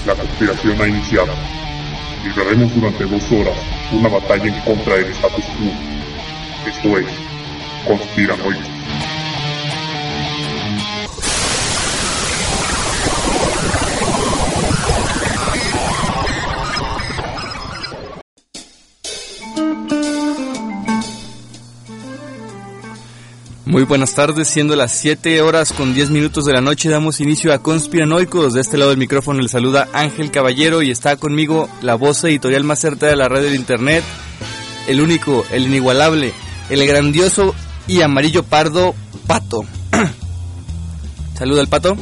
La conspiración ha iniciado. Libraremos durante 2 horas una batalla en contra del status quo. Esto es Conspiranoicos. Muy buenas tardes, siendo las 7 horas con 10 minutos de la noche, damos inicio a Conspiranoicos. De este lado del micrófono le saluda Ángel Caballero y está conmigo la voz editorial más certera de la radio de internet, el único, el inigualable, el grandioso y amarillo pardo Pato. Saluda al Pato.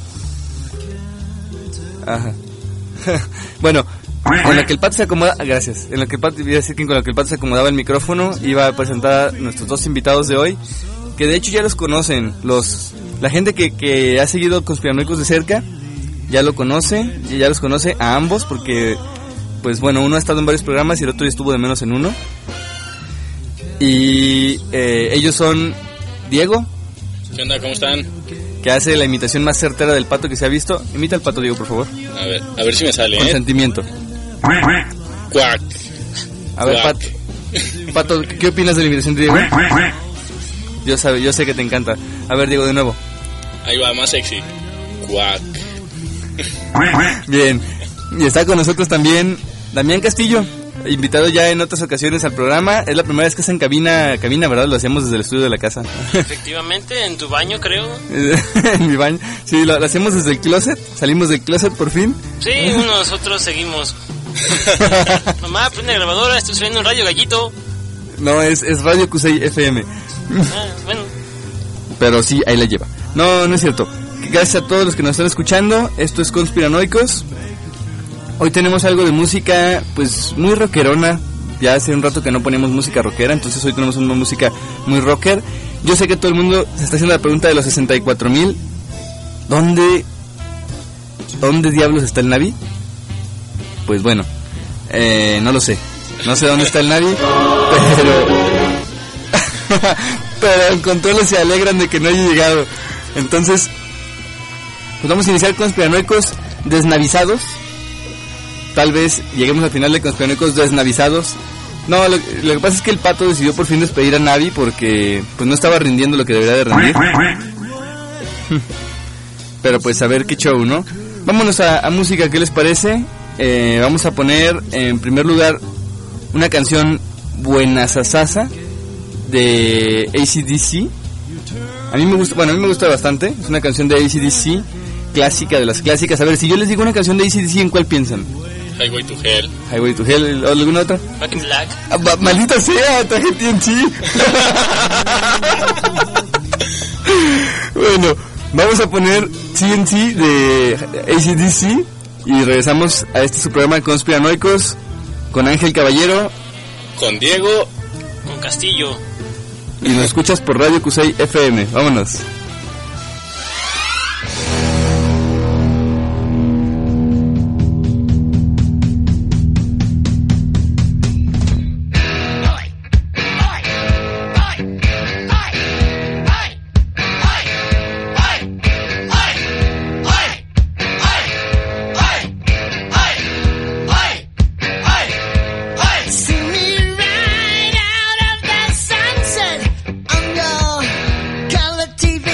Ajá. Bueno, con lo que el Pato se acomoda, gracias. En lo que el Pato, iba a decir que con lo que el Pato se acomodaba el micrófono, iba a presentar a nuestros 2 invitados de hoy, que de hecho ya los conocen, la gente que ha seguido Conspiranoicos de cerca, ya lo conoce, ya los conoce a ambos, porque, pues bueno, uno ha estado en varios programas y el otro ya estuvo de menos en uno. Y ellos son Diego. ¿Qué onda? ¿Cómo están? Que hace la imitación más certera del Pato que se ha visto. Imita al Pato, Diego, por favor. A ver si me sale, con sentimiento. Cuac. A ver, Pato, ¿qué opinas de la imitación de Diego? Yo sé que te encanta. A ver, Diego, de nuevo. Ahí va, más sexy. Cuac. Bien. Y está con nosotros también Damián Castillo, invitado ya en otras ocasiones al programa. Es la primera vez que hacen cabina, ¿verdad? Lo hacemos desde el estudio de la casa. Efectivamente, en tu baño, creo. En mi baño. Sí, lo hacemos desde el closet. Salimos del closet por fin. Sí, nosotros seguimos. Mamá, prende la grabadora, estoy subiendo un radio gallito. No, es Radio Cusey FM. Bueno. Pero sí, ahí la lleva. No es cierto. Gracias a todos los que nos están escuchando. Esto es Conspiranoicos. Hoy tenemos algo de música, pues muy rockerona. Ya hace un rato que no poníamos música rockera, entonces hoy tenemos una música muy rocker. Yo sé que todo el mundo se está haciendo la pregunta de los 64,000. ¿Dónde diablos está el Navi? Pues bueno, no lo sé. No sé dónde está el Navi, pero en controles se alegran de que no haya llegado. Entonces, pues vamos a iniciar Conspiranoicos desnavizados. Tal vez lleguemos al final de Conspiranoicos desnavizados. No, lo que pasa es que el Pato decidió por fin despedir a Navi porque pues no estaba rindiendo lo que debería de rendir. Pero pues a ver qué show, ¿no? Vámonos a música, ¿qué les parece? Vamos a poner en primer lugar una canción buenasasasa de AC/DC. A mí me gusta bastante. Es una canción de AC/DC, clásica de las clásicas. A ver, si yo les digo una canción de AC/DC, ¿en cuál piensan? Highway to Hell. Highway to Hell, ¿o alguna otra? Back in Black. Maldita sea, traje TNT. Bueno, vamos a poner TNT de AC/DC y regresamos a este su programa de Conspiranoicos con Ángel Caballero, con Diego, con Castillo. Y nos escuchas por Radio Cusey FM. Vámonos. TV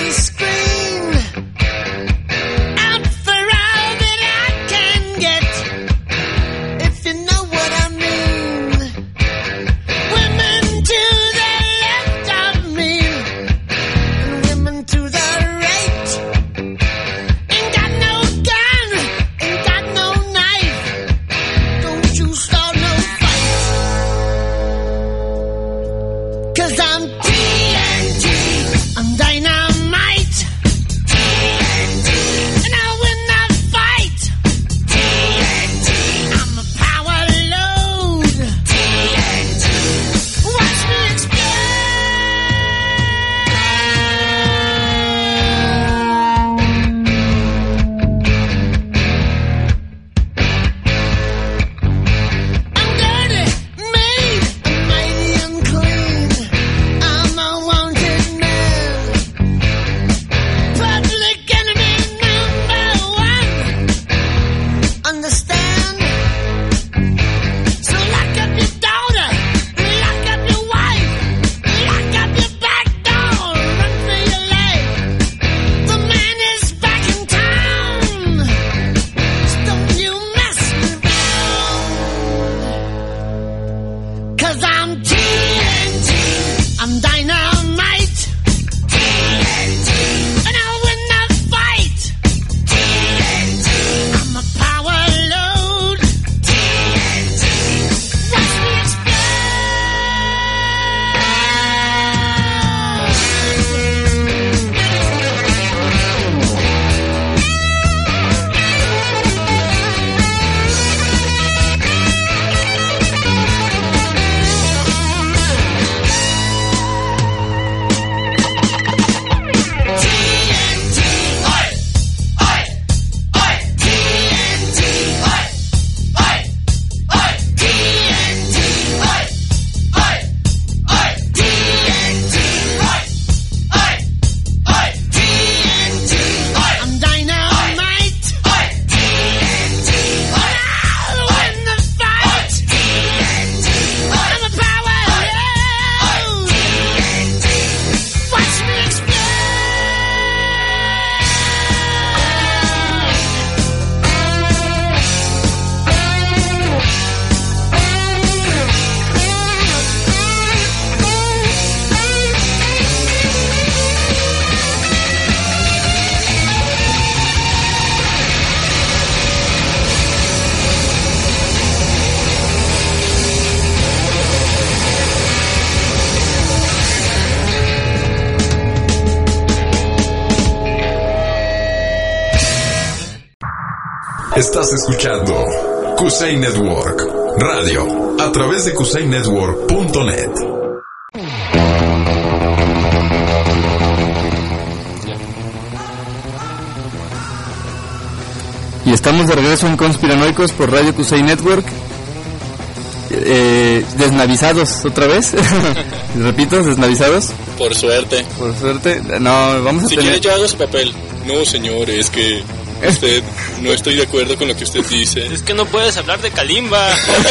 Estás escuchando Kusei Network Radio a través de kusainetwork.net. Y estamos de regreso en Conspiranoicos por Radio Kusei Network. Desnavizados otra vez. Repito, desnavizados. Por suerte. Por suerte. No, vamos a si tener... quiere yo hago su papel. No, señor, es que usted no estoy de acuerdo con lo que usted dice. Es que no puedes hablar de Kalimba.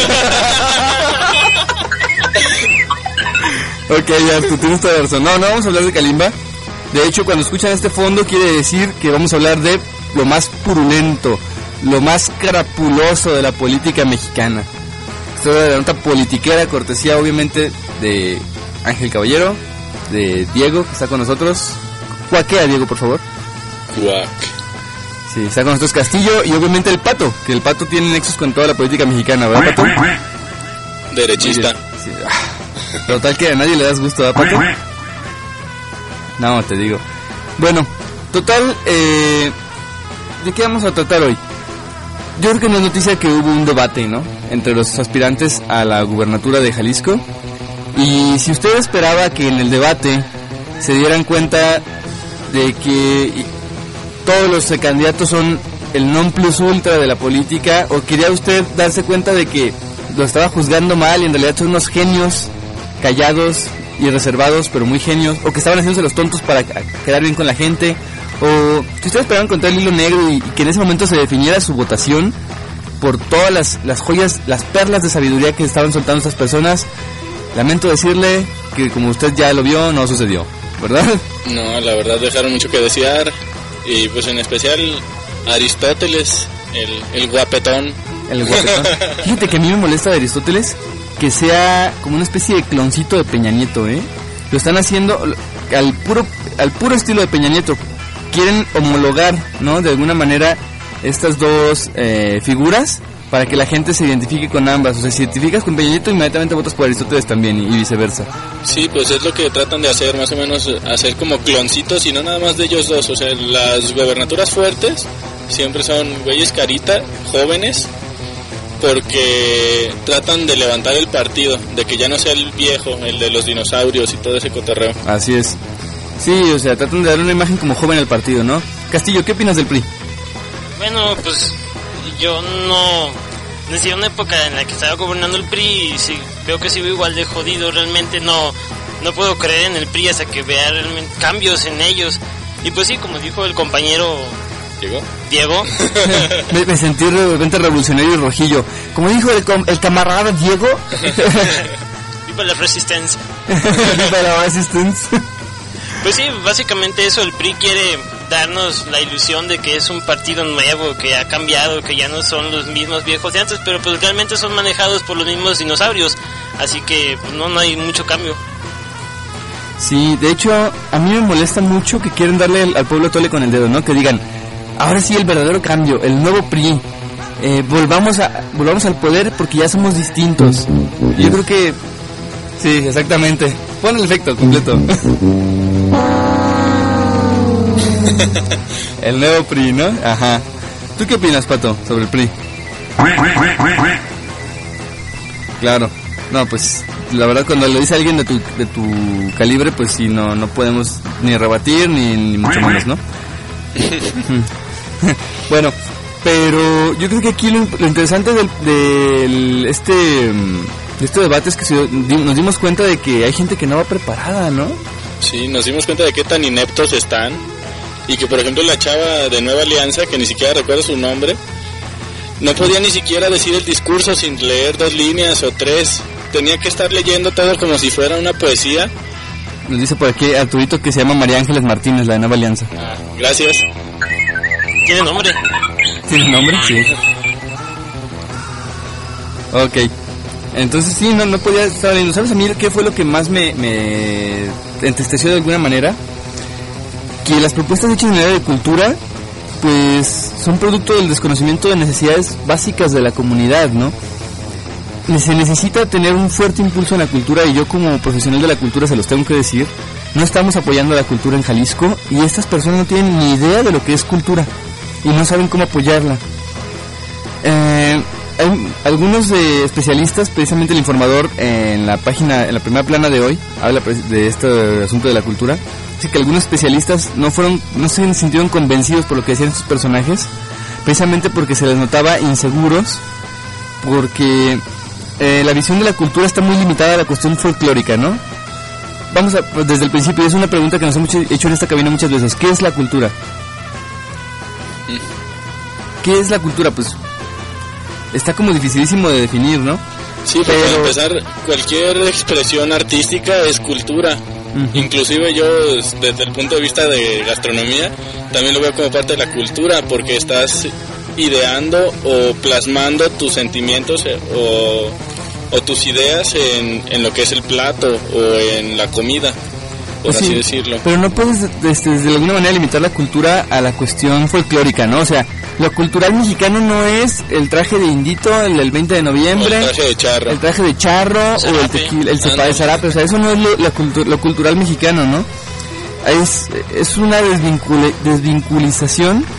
Ok, ya, tú tienes toda la razón. No vamos a hablar de Kalimba. De hecho, cuando escuchan este fondo quiere decir que vamos a hablar de lo más purulento, lo más crapuloso de la política mexicana. Esto es la nota politiquera, cortesía obviamente de Ángel Caballero, de Diego, que está con nosotros. Cuaquea, Diego, por favor. Cuac. Sí, está con nosotros Castillo y obviamente el Pato, que el Pato tiene nexos con toda la política mexicana, ¿verdad, Pato? Derechista. Sí. Total que a nadie le das gusto, ¿verdad, Pato? No, te digo. Bueno, total, ¿de qué vamos a tratar hoy? Yo creo que no es noticia que hubo un debate, ¿no?, entre los aspirantes a la gubernatura de Jalisco. Y si usted esperaba que en el debate se dieran cuenta de que todos los candidatos son el non plus ultra de la política, o quería usted darse cuenta de que lo estaba juzgando mal y en realidad son unos genios callados y reservados, pero muy genios, o que estaban haciéndose los tontos para quedar bien con la gente, o si ustedes esperaban encontrar el hilo negro y que en ese momento se definiera su votación por todas las joyas, las perlas de sabiduría que estaban soltando estas personas, lamento decirle que, como usted ya lo vio, no sucedió, ¿verdad? No, la verdad dejaron mucho que desear. Y pues en especial Aristóteles, el guapetón. El guapetón. Fíjate que a mí me molesta de Aristóteles que sea como una especie de cloncito de Peña Nieto, ¿eh? Lo están haciendo al puro estilo de Peña Nieto. Quieren homologar, ¿no?, de alguna manera estas dos figuras para que la gente se identifique con ambas. O sea, si identificas con Peña Nieto, inmediatamente votas por Aristóteles también y viceversa. Sí, pues es lo que tratan de hacer, más o menos, hacer como cloncitos y no nada más de ellos dos. O sea, las gobernaturas fuertes siempre son güeyes carita, jóvenes, porque tratan de levantar el partido, de que ya no sea el viejo, el de los dinosaurios y todo ese cotorreo. Así es. Sí, o sea, tratan de darle una imagen como joven al partido, ¿no? Castillo, ¿qué opinas del PRI? Bueno, pues yo no... Desde una época en la que estaba gobernando el PRI, sí, veo que sigo igual de jodido. Realmente no puedo creer en el PRI hasta que vea realmente cambios en ellos. Y pues sí, como dijo el compañero Diego. me sentí de repente revolucionario y rojillo. Como dijo el camarada Diego. Viva la Resistencia. Viva la Resistencia. Pues sí, básicamente eso, el PRI quiere darnos la ilusión de que es un partido nuevo, que ha cambiado, que ya no son los mismos viejos de antes, pero pues realmente son manejados por los mismos dinosaurios, así que pues no hay mucho cambio. Sí, de hecho, a mí me molesta mucho que quieren darle al pueblo tole con el dedo, ¿no? Que digan, ahora sí el verdadero cambio, el nuevo PRI, volvamos al poder porque ya somos distintos. Yo creo que... Sí, exactamente. Pon el efecto completo. El nuevo PRI, ¿no? Ajá. ¿Tú qué opinas, Pato, sobre el PRI? Claro. No, pues, la verdad, cuando lo dice alguien de tu calibre, pues sí, no podemos ni rebatir, ni mucho menos, ¿no? Bueno, pero yo creo que aquí lo interesante de este debate es que nos dimos cuenta de que hay gente que no va preparada, ¿no? Sí, nos dimos cuenta de qué tan ineptos están. Y que, por ejemplo, la chava de Nueva Alianza, que ni siquiera recuerdo su nombre, no podía ni siquiera decir el discurso sin leer 2 líneas o 3. Tenía que estar leyendo todo como si fuera una poesía. Nos dice por aquí Arturito que se llama María Ángeles Martínez, la de Nueva Alianza. Ah, gracias. ¿Tiene nombre? ¿Tiene nombre? Sí. Ok. Entonces sí, no podía estar leyendo. ¿Sabes a mí qué fue lo que más me entristeció de alguna manera? Que las propuestas hechas en el área de cultura, pues, son producto del desconocimiento de necesidades básicas de la comunidad, ¿no? Se necesita tener un fuerte impulso en la cultura, y yo como profesional de la cultura se los tengo que decir. No estamos apoyando la cultura en Jalisco, y estas personas no tienen ni idea de lo que es cultura y no saben cómo apoyarla. Hay algunos especialistas, precisamente el Informador en la primera plana de hoy habla de este asunto de la cultura. Dice que algunos especialistas no se sintieron convencidos por lo que decían sus personajes, precisamente porque se les notaba inseguros, porque la visión de la cultura está muy limitada a la cuestión folclórica, ¿no? Vamos desde el principio, es una pregunta que nos hemos hecho en esta cabina muchas veces. ¿Qué es la cultura? ¿Qué es la cultura? Pues está como dificilísimo de definir, ¿no? Sí, pero para empezar, cualquier expresión artística es cultura. Inclusive yo, desde el punto de vista de gastronomía, también lo veo como parte de la cultura, porque estás ideando o plasmando tus sentimientos o tus ideas en lo que es el plato o en la comida, por así decirlo. Pero no puedes de alguna manera limitar la cultura a la cuestión folclórica, ¿no? O sea, lo cultural mexicano no es el traje de indito el 20 de noviembre, o el traje de charro, o el tequila, el cepa de zarape. O sea, eso no es lo cultural mexicano, ¿no? Es una desvinculación,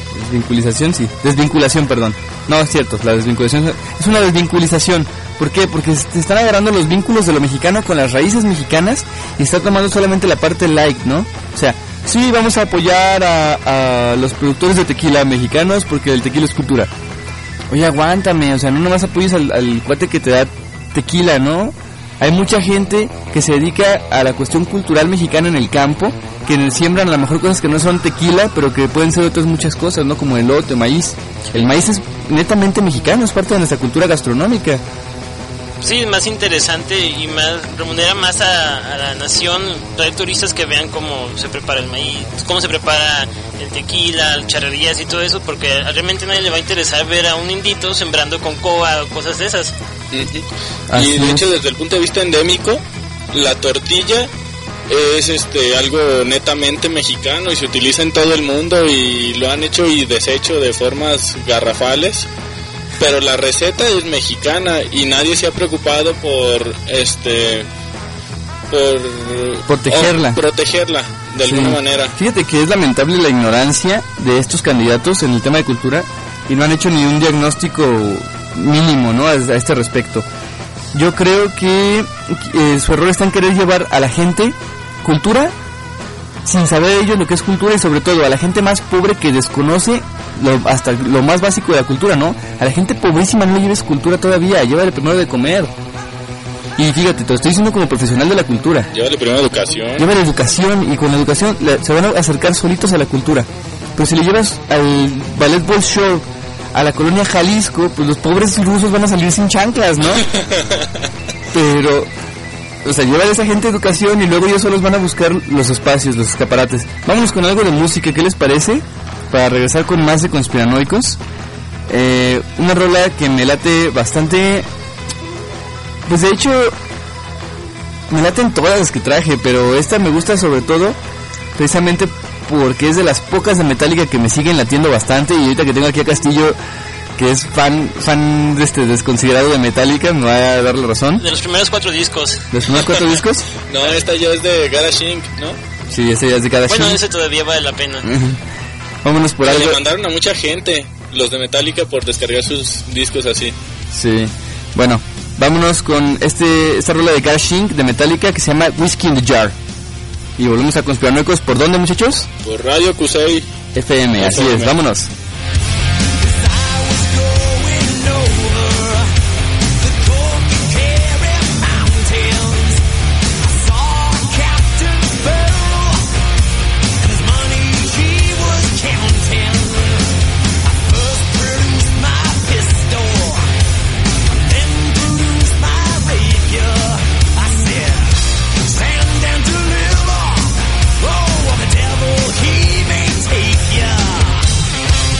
perdón. No, es cierto, la desvinculación es una desvinculización. ¿Por qué? Porque se están agarrando los vínculos de lo mexicano con las raíces mexicanas y está tomando solamente la parte light, ¿no? O sea, sí, vamos a apoyar a los productores de tequila mexicanos porque el tequila es cultura. Oye, aguántame, o sea, no nomás apoyes al cuate que te da tequila, ¿no? Hay mucha gente que se dedica a la cuestión cultural mexicana en el campo, que siembran a lo mejor cosas que no son tequila, pero que pueden ser otras muchas cosas, ¿no? Como elote, maíz. El maíz es netamente mexicano, es parte de nuestra cultura gastronómica. Sí, más interesante y más remunera más a la nación, traer turistas que vean cómo se prepara el maíz, cómo se prepara el tequila, las charrerías y todo eso, porque realmente a nadie le va a interesar ver a un indito sembrando con coba o cosas de esas. Y de hecho, desde el punto de vista endémico, la tortilla es algo netamente mexicano y se utiliza en todo el mundo y lo han hecho y deshecho de formas garrafales. Pero la receta es mexicana y nadie se ha preocupado por protegerla de alguna manera. Fíjate que es lamentable la ignorancia de estos candidatos en el tema de cultura y no han hecho ni un diagnóstico mínimo, ¿no? A este respecto. Yo creo que su error está en querer llevar a la gente cultura sin saber ellos lo que es cultura y sobre todo a la gente más pobre que desconoce hasta lo más básico de la cultura, ¿no? A la gente pobrísima no le lleves cultura todavía, llévale primero de comer. Y fíjate, te lo estoy diciendo como profesional de la cultura. Llévale primero educación. Llévale educación y con la educación se van a acercar solitos a la cultura. Pero si le llevas al Ballet Bolshoi, a la colonia Jalisco, pues los pobres rusos van a salir sin chanclas, ¿no? Pero, o sea, lleva a esa gente educación y luego ellos solos van a buscar los espacios, los escaparates. Vámonos con algo de música, ¿qué les parece? Para regresar con más de Conspiranoicos. Una rola que me late bastante. Pues de hecho, me laten todas las que traje, pero esta me gusta sobre todo, precisamente porque es de las pocas de Metallica que me siguen latiendo bastante. Y ahorita que tengo aquí a Castillo, que es fan desconsiderado de Metallica, me va a dar la razón. De los primeros 4 discos. ¿Los primeros 4 discos? No, esta ya es de Garage Inc., ¿no? Sí, esta ya es de Garage Inc. Bueno, ese todavía vale la pena. Vámonos por algo. Le mandaron a mucha gente, los de Metallica, por descargar sus discos así. Sí. Bueno, vámonos con esta rola de Garage Inc. de Metallica que se llama Whiskey in the Jar. Y volvemos a Conspiranoicos. ¿Por dónde, muchachos? Por Radio Kusei FM, así es, vámonos. He may take ya.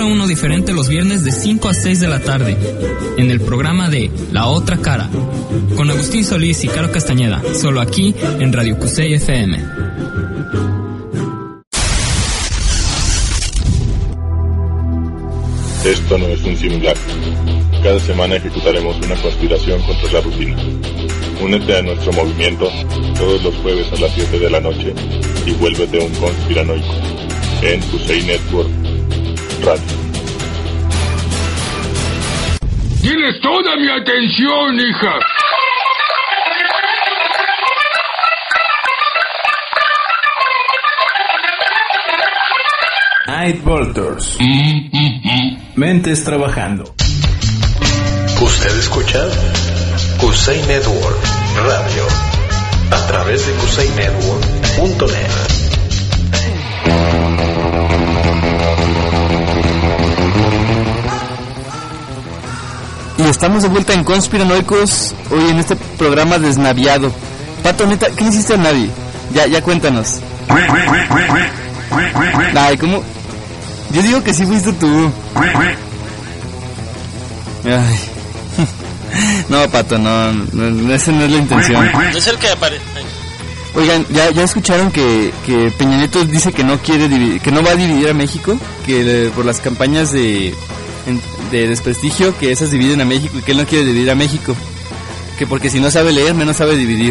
uno diferente los viernes de 5 a 6 de la tarde, en el programa de La Otra Cara, con Agustín Solís y Caro Castañeda, solo aquí en Radio Cusey FM. Esto no es un simulacro. Cada semana ejecutaremos una conspiración contra la rutina. Únete a nuestro movimiento todos los jueves a las 7 de la noche y vuélvete un conspiranoico en Cusey Network Radio. Tienes toda mi atención, hija. Night Voltors. Mentes trabajando. Usted escucha Cusey Network Radio a través de CuseyNetwork.net. Y estamos de vuelta en Conspiranoicos, hoy en este programa desnaviado. Pato, neta, ¿qué le hiciste a Navi? Ya cuéntanos. Ay, ¿cómo? Yo digo que sí fuiste tú. Ay. No, Pato, no, esa no es la intención. No es el que aparece. Oigan, ¿ya escucharon que Peña Nieto dice que no quiere que no va a dividir a México? Que por las campañas de desprestigio, que esas dividen a México y que él no quiere dividir a México. Que porque si no sabe leer, menos sabe dividir.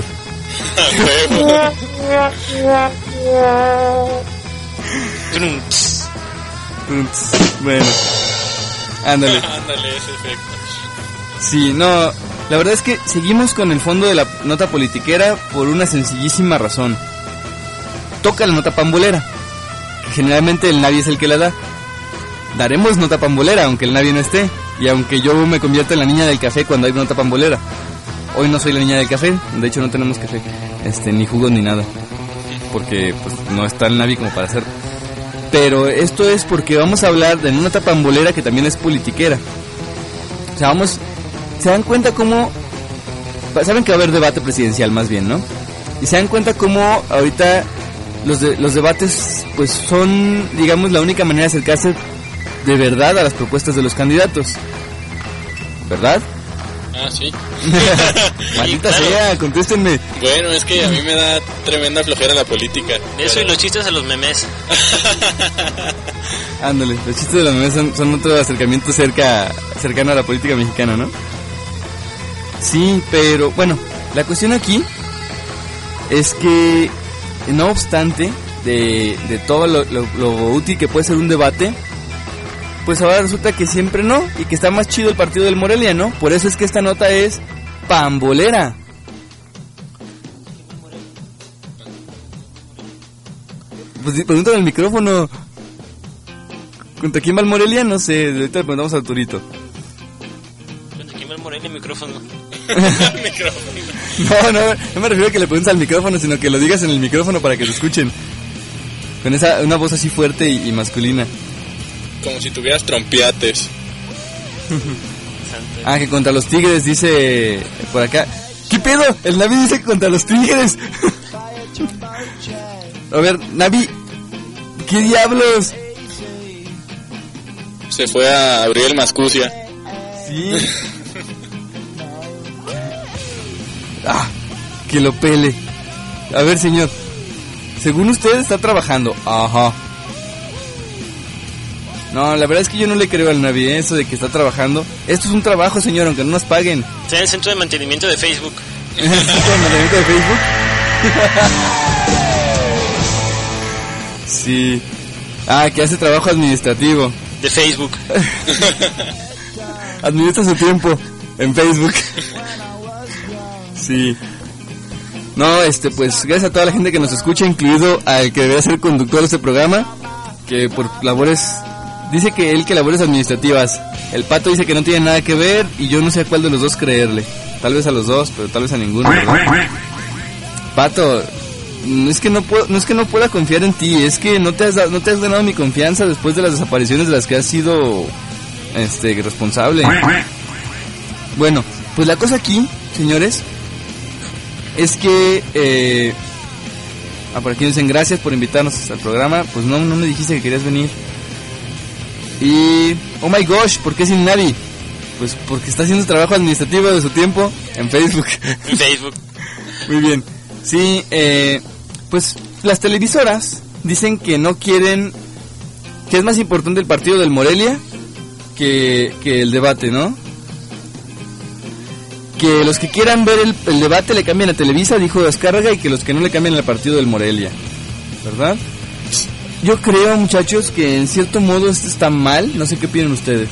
Bueno, ándale. Ándale, ese efecto. Sí, no, la verdad es que seguimos con el fondo de la nota politiquera por una sencillísima razón. Toca la nota pambolera, que generalmente el Navi es el que la da. Daremos nota pambolera aunque el Navi no esté, y aunque yo me convierta en la niña del café cuando hay nota pambolera. Hoy no soy la niña del café, de hecho no tenemos café, ni jugos ni nada, porque pues no está el Navi como para hacerlo. Pero esto es porque vamos a hablar de una nota pambolera que también es politiquera. O sea, se dan cuenta cómo, saben que va a haber debate presidencial más bien, ¿no? Y se dan cuenta cómo ahorita los debates pues son, digamos, la única manera de acercarse de verdad a las propuestas de los candidatos, ¿verdad? Ah, sí. Maldita sea, contéstenme. Bueno, es que a mí me da tremenda flojera la política. Eso pero... y los chistes a los memes. Ándale, los chistes de los memes son otro acercamiento cercano a la política mexicana, ¿no? Sí, pero bueno, la cuestión aquí es que no obstante de todo lo útil que puede ser un debate, pues ahora resulta que siempre no, y que está más chido el partido del Morelia, ¿no? Por eso es que esta nota es pambolera. Pues pregúntale al micrófono. ¿Contra quién va el Morelia? No sé, ahorita le preguntamos a Arturito. ¿Contra quién va el Morelia? Micrófono. No me refiero a que le preguntes al micrófono, sino que lo digas en el micrófono para que te escuchen. Con una voz así fuerte y masculina. Como si tuvieras trompiates. Que contra los Tigres, dice por acá. ¿Qué pedo? El Navi dice que contra los Tigres. A ver, Navi, ¿qué diablos? Se fue a abrir el Mascucia. Sí. Que lo pele. A ver, señor, según usted está trabajando. Ajá. No, la verdad es que yo no le creo al Navi, eso de que está trabajando. Esto es un trabajo, señor, aunque no nos paguen. Está en el centro de mantenimiento de Facebook. ¿El centro de mantenimiento de Facebook? Sí. Que hace trabajo administrativo. De Facebook. Administra su tiempo en Facebook. Sí. No, pues gracias a toda la gente que nos escucha, incluido al que debería ser conductor de este programa, que por labores... Dice que él que labores administrativas. El Pato dice que no tiene nada que ver y yo no sé a cuál de los dos creerle. Tal vez a los dos, pero tal vez a ninguno, ¿verdad? Pato, no es que no pueda confiar en ti, es que no te has ganado mi confianza después de las desapariciones de las que has sido responsable. Bueno, pues la cosa aquí, señores, es que por aquí dicen gracias por invitarnos al programa. Pues no me dijiste que querías venir. Y, oh my gosh, ¿por qué sin Navi? Pues porque está haciendo trabajo administrativo de su tiempo en Facebook. En Facebook. Muy bien. Sí, pues las televisoras dicen que no quieren, que es más importante el partido del Morelia que el debate, ¿no? Que los que quieran ver el debate le cambien a Televisa, dijo Descarga, y que los que no le cambien al partido del Morelia, ¿verdad? Yo creo, muchachos, que en cierto modo esto está mal. No sé qué opinan ustedes.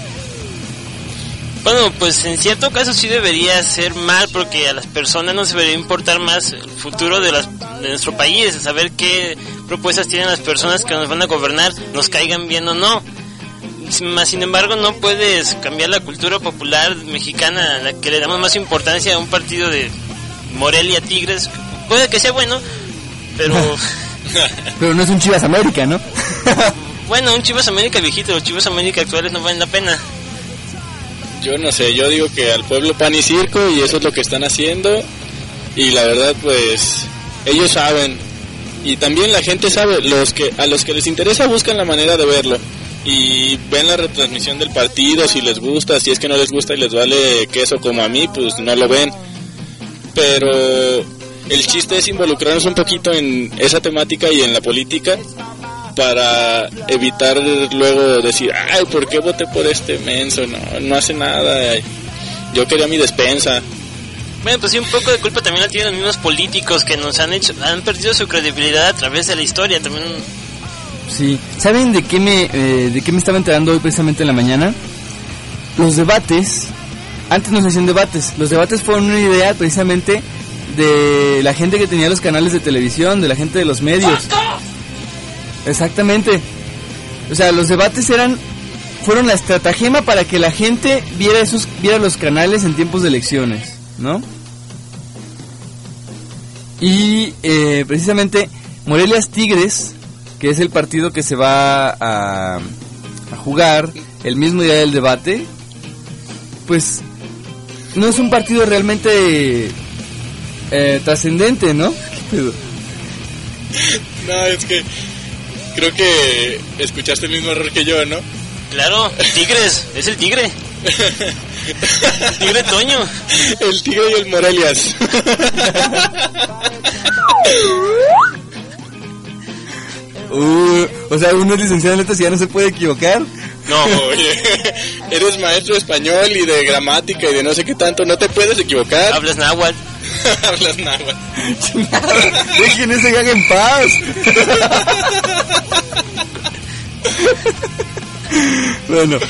Bueno, pues en cierto caso sí debería ser mal, porque a las personas nos debería importar más el futuro de nuestro país, saber qué propuestas tienen las personas que nos van a gobernar, nos caigan bien o no. Sin embargo, no puedes cambiar la cultura popular mexicana, a la que le damos más importancia a un partido de Morelia Tigres. Puede que sea bueno, pero... Pero no es un Chivas América, ¿no? Bueno, un Chivas América viejito, los Chivas América actuales no valen la pena. Yo no sé, yo digo que al pueblo pan y circo, y eso es lo que están haciendo, y la verdad pues ellos saben, y también la gente sabe, a los que les interesa buscan la manera de verlo, y ven la retransmisión del partido, si les gusta, si es que no les gusta y les vale queso como a mí, pues no lo ven, pero el chiste es involucrarnos un poquito en esa temática y en la política, para evitar luego decir, ay, ¿por qué voté por este menso? No hace nada, yo quería mi despensa. Bueno, pues sí, un poco de culpa también la tienen los mismos políticos que nos han perdido su credibilidad a través de la historia también. Sí, ¿saben de qué me estaba enterando hoy precisamente en la mañana? Los debates, antes no se hacían debates, los debates fueron una idea precisamente de la gente que tenía los canales de televisión, de la gente de los medios. Exactamente. O sea, los debates fueron la estratagema para que la gente viera los canales en tiempos de elecciones, ¿no? Y precisamente Morelia Tigres, que es el partido que se va a jugar el mismo día del debate, pues no es un partido realmente trascendente, ¿no? No, es que creo que escuchaste el mismo error que yo, ¿no? Claro, Tigres, es el tigre. El tigre Toño. El tigre y el Morelias. O sea, uno es licenciado en letras y ya no se puede equivocar. No, oye, eres maestro de español y de gramática y de no sé qué tanto, no te puedes equivocar. Hablas náhuatl. Hablas náhuatl. Dejen ese gag en paz. Bueno.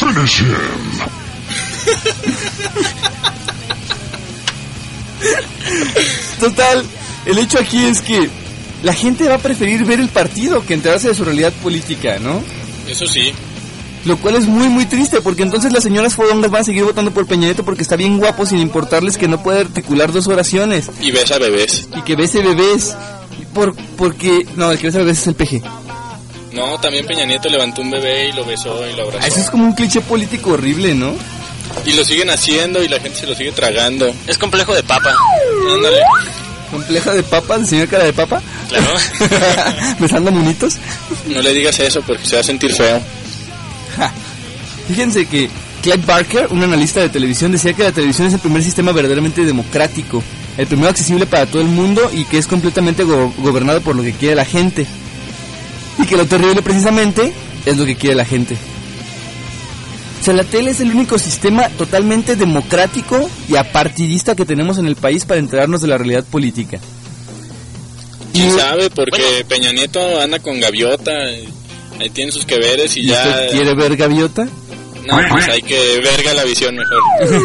Total, el hecho aquí es que la gente va a preferir ver el partido que enterarse de su realidad política, ¿no? Eso sí. Lo cual es muy muy triste, porque entonces las señoras fodongas van a seguir votando por Peña Nieto porque está bien guapo, sin importarles que no puede articular dos oraciones. Y besa bebés. Y que bese bebés. Porque... No, el que besa bebés es el PG. No, también Peña Nieto levantó un bebé y lo besó y lo abrazó. Eso es como un cliché político horrible, ¿no? Y lo siguen haciendo y la gente se lo sigue tragando. Es complejo de papa. Ándale. ¿Compleja de papa? ¿El señor cara de papa? Claro. ¿Besando monitos? No le digas eso porque se va a sentir feo. Fíjense que Clive Barker, un analista de televisión, decía que la televisión es el primer sistema verdaderamente democrático, el primero accesible para todo el mundo y que es completamente gobernado por lo que quiere la gente. Y que lo terrible precisamente es lo que quiere la gente. O sea, la tele es el único sistema totalmente democrático y apartidista que tenemos en el país para enterarnos de la realidad política. ¿Quién sabe? Porque Peña Nieto anda con Gaviota, ahí tiene sus que veres y ya... ¿Usted quiere ver Gaviota? No, pues hay que verga la visión mejor.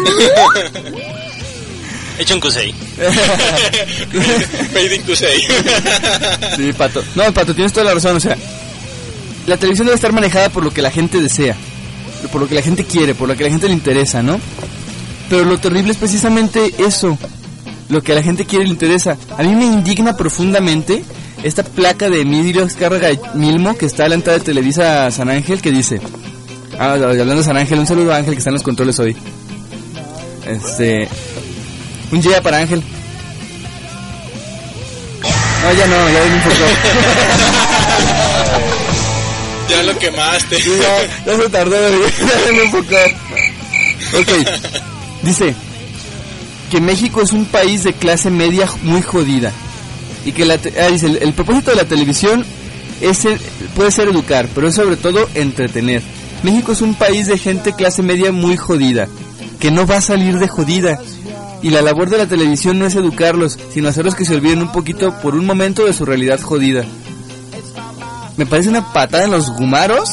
Hecho un Cusey. Made in Cusey. Sí, Pato. No, Pato, tienes toda la razón, o sea, la televisión debe estar manejada por lo que la gente desea, por lo que la gente quiere, por lo que a la gente le interesa, ¿no? Pero lo terrible es precisamente eso, lo que a la gente quiere y le interesa. A mí me indigna profundamente esta placa de Emilio Azcárraga Milmo que está a la entrada de Televisa San Ángel que dice... hablando de San Ángel, un saludo a Ángel que está en los controles hoy. Un día para Ángel. No, ya no, ya me importó. Ya lo quemaste. Sí, ya se tardó, ya un poco. Ok, dice que México es un país de clase media muy jodida. Y que dice, el propósito de la televisión puede ser educar, pero es sobre todo entretener. México es un país de gente clase media muy jodida, que no va a salir de jodida. Y la labor de la televisión no es educarlos, sino hacerlos que se olviden un poquito por un momento de su realidad jodida. Me parece una patada en los gumaros.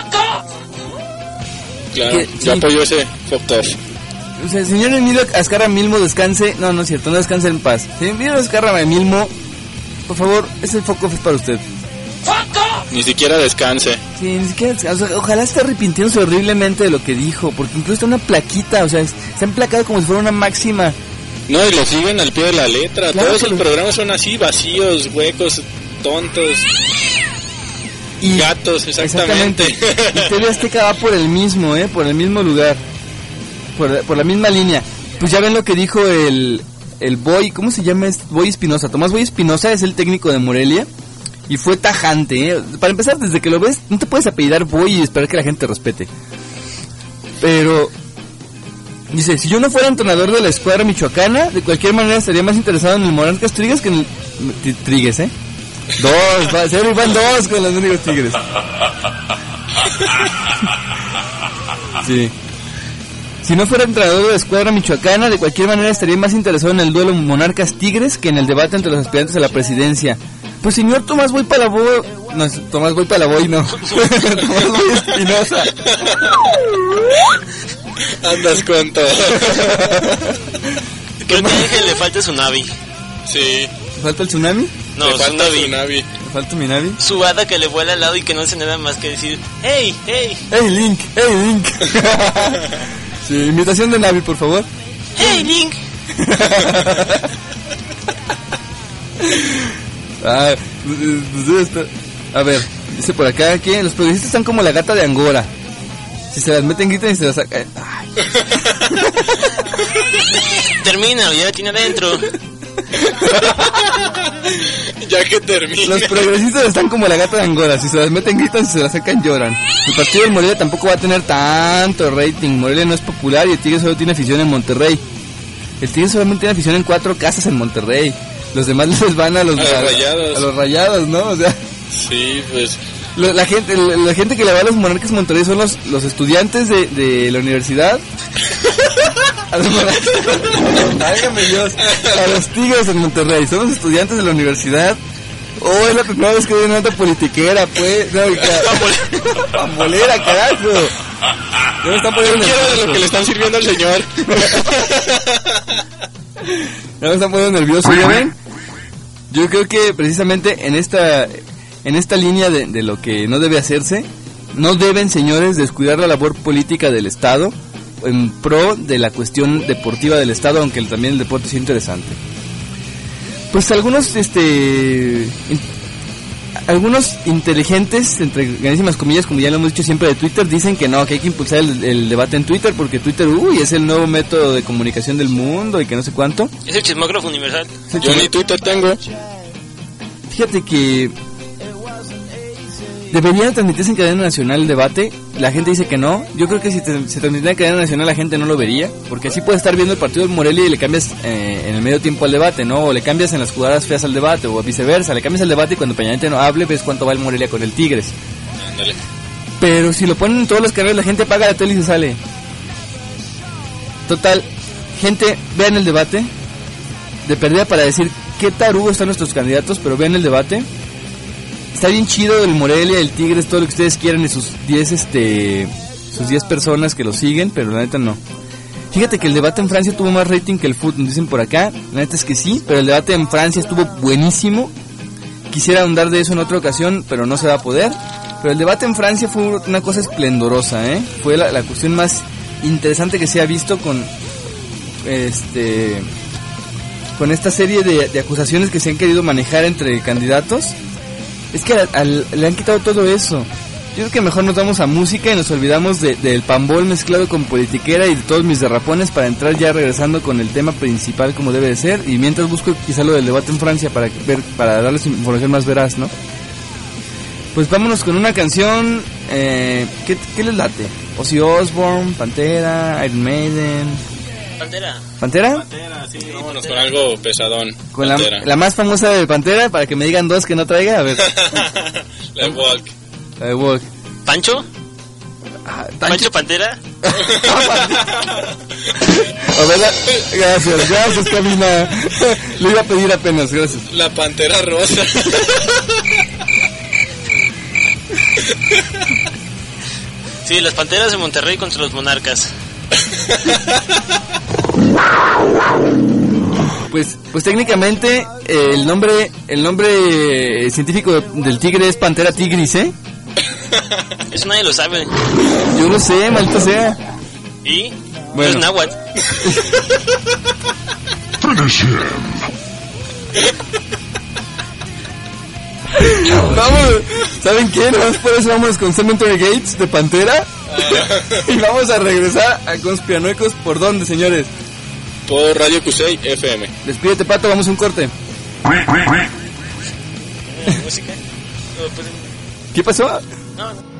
Claro, yo apoyo ese fucked off. O sea, señor Emilio Azcarra Milmo, descanse. No es cierto, no descanse en paz. Señor Emilio Azcarra Milmo, por favor, ese fuck off es para usted. Ni siquiera descanse. Sí, ni siquiera descanse. O sea, ojalá esté arrepintiéndose horriblemente de lo que dijo, porque incluso está una plaquita, o sea, se ha emplacado como si fuera una máxima. No, y lo siguen al pie de la letra. Claro, todos los programas son así, vacíos, huecos, tontos. Y gatos, exactamente. Y TV Azteca va por el mismo, por el mismo lugar, por la misma línea. Pues ya ven lo que dijo el Boy, ¿cómo se llama? Boy Espinosa. Tomás Boy Espinosa es el técnico de Morelia y fue tajante, Para empezar, desde que lo ves, no te puedes apellidar Boy y esperar que la gente te respete. Pero dice, si yo no fuera entrenador de la escuadra michoacana, de cualquier manera estaría más interesado en el Monarcas Tigres que en el Tigres, van dos con los únicos Tigres. Sí. Si no fuera entrenador de la escuadra michoacana, de cualquier manera estaría más interesado en el duelo Monarcas-Tigres que en el debate entre los aspirantes a la presidencia. Pues señor Tomás Boy Palaboy... No, Tomás Boy Palaboy no. Tomás Boy Espinosa. Andas con todo. Creo que le falta su Navi. Sí. ¿Falta el tsunami? No, le falta su Navi. ¿Le falta mi Navi? Su hada que le vuela al lado y que no hace nada más que decir, ¡Hey, hey! ¡Hey, Link! ¡Hey, Link! Sí, imitación de Navi, por favor. ¡Hey, Link! A ver, dice por acá que los progresistas están como la gata de Angora. Si se las meten, gritan y se las sacan. Termina, ya la tiene adentro. Ya que termine. Los progresistas están como la gata de Angora. Si se las meten, gritan, si se las sacan, lloran. El partido del Morelia tampoco va a tener tanto rating. Morelia no es popular y el Tigre solo tiene afición en Monterrey. El Tigre solamente tiene afición en 4 casas en Monterrey. Los demás les van a los Rayados. A los Rayados, ¿no? O sea, sí, pues la gente que le va a los Monarcas Monterrey son los estudiantes de la universidad. A los Válgame Dios. A los Tigres en Monterrey son los estudiantes de la universidad. Oh, es la primera vez que doy una nota politiquera, pues. No, pambolera, carajo. Ya me están poniendo nervioso. De lo que le están sirviendo al señor. Ya me están poniendo nervioso, ¿ya ven? Yo creo que precisamente en esta línea de lo que no debe hacerse, no deben, señores, descuidar la labor política del Estado en pro de la cuestión deportiva del Estado, aunque también el deporte es interesante. Pues algunos inteligentes, entre grandísimas comillas, como ya lo hemos dicho siempre de Twitter, dicen que no, que hay que impulsar el debate en Twitter, porque Twitter, es el nuevo método de comunicación del mundo y que no sé cuánto. Es el chismógrafo universal. Yo ni Twitter tengo. Fíjate que debería transmitirse en cadena nacional el debate. La gente dice que no. Yo creo que si se transmitiera en cadena nacional la gente no lo vería, porque así puedes estar viendo el partido del Morelia y le cambias en el medio tiempo al debate, ¿no? O le cambias en las jugadas feas al debate, o viceversa. Le cambias el debate y cuando Peña Nieto no hable, ves cuánto va el Morelia con el Tigres. Ándale. Pero si lo ponen en todos los canales, la gente apaga la tele y se sale. Total, gente, vean el debate. De perdida para decir qué tarugo están nuestros candidatos, pero vean el debate. Está bien chido el Morelia, el Tigres, todo lo que ustedes quieran y sus 10 personas que lo siguen, pero la neta no. Fíjate que el debate en Francia tuvo más rating que el fútbol, dicen por acá. La neta es que sí, pero el debate en Francia estuvo buenísimo. Quisiera ahondar de eso en otra ocasión, pero no se va a poder. Pero el debate en Francia fue una cosa esplendorosa, Fue la cuestión más interesante que se ha visto con esta serie de acusaciones que se han querido manejar entre candidatos. Es que le han quitado todo eso. Yo creo que mejor nos vamos a música y nos olvidamos del pambol mezclado con politiquera y de todos mis derrapones para entrar ya regresando con el tema principal como debe de ser. Y mientras busco quizá lo del debate en Francia para darles información más veraz, ¿no? Pues vámonos con una canción ¿qué les late? Ozzy Osbourne, Pantera, Iron Maiden. Pantera. ¿Pantera? Pantera, sí. Vámonos con algo pesadón. Con la más famosa de Pantera, para que me digan dos que no traiga, a ver. La de Walk. La de Walk. ¿Pancho? ¿Pancho Pantera? A ver, gracias, Camina. Le iba a pedir apenas, gracias. La Pantera Rosa. Sí, las Panteras de Monterrey contra los Monarcas. Pues técnicamente el nombre científico del tigre es Pantera tigris, ¿eh? Eso nadie lo sabe. Yo lo sé, maldito sea. ¿Y? Bueno. Es náhuatl. Vamos, ¿saben qué? Nomás por eso vamos con Cemetery Gates de Pantera. Y vamos a regresar a Conspiranoicos. ¿Por dónde, señores? Por Radio Cusey FM. Despídete, Pato, vamos a un corte. ¿Música? ¿Qué pasó? No.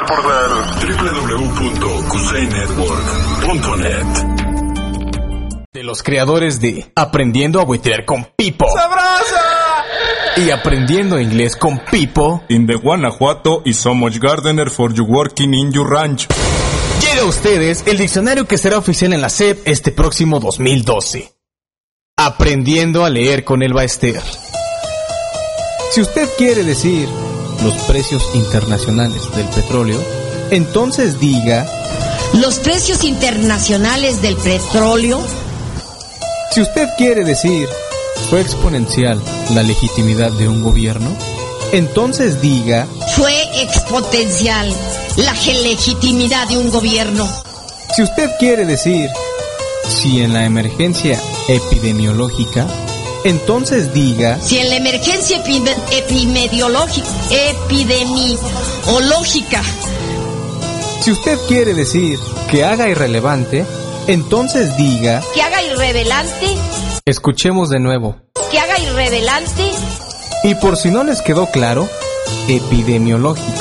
portal www.kusainetwork.net. De los creadores de Aprendiendo a Buitrear con Pipo. ¡Sabroso! Y Aprendiendo Inglés con Pipo. In the Guanajuato is so much gardener for you working in your ranch. Llega a ustedes el diccionario que será oficial en la SEP este próximo 2012. Aprendiendo a leer con el Baester. Si usted quiere decir los precios internacionales del petróleo, entonces diga los precios internacionales del petróleo. Si usted quiere decir fue exponencial la legitimidad de un gobierno, entonces diga fue exponencial la legitimidad de un gobierno. Si usted quiere decir si en la emergencia epidemiológica, entonces diga si en la emergencia epidemiológica. Si usted quiere decir que haga irrelevante, entonces diga que haga irrelevante. Escuchemos de nuevo. Que haga irrelevante. Y por si no les quedó claro, epidemiológico.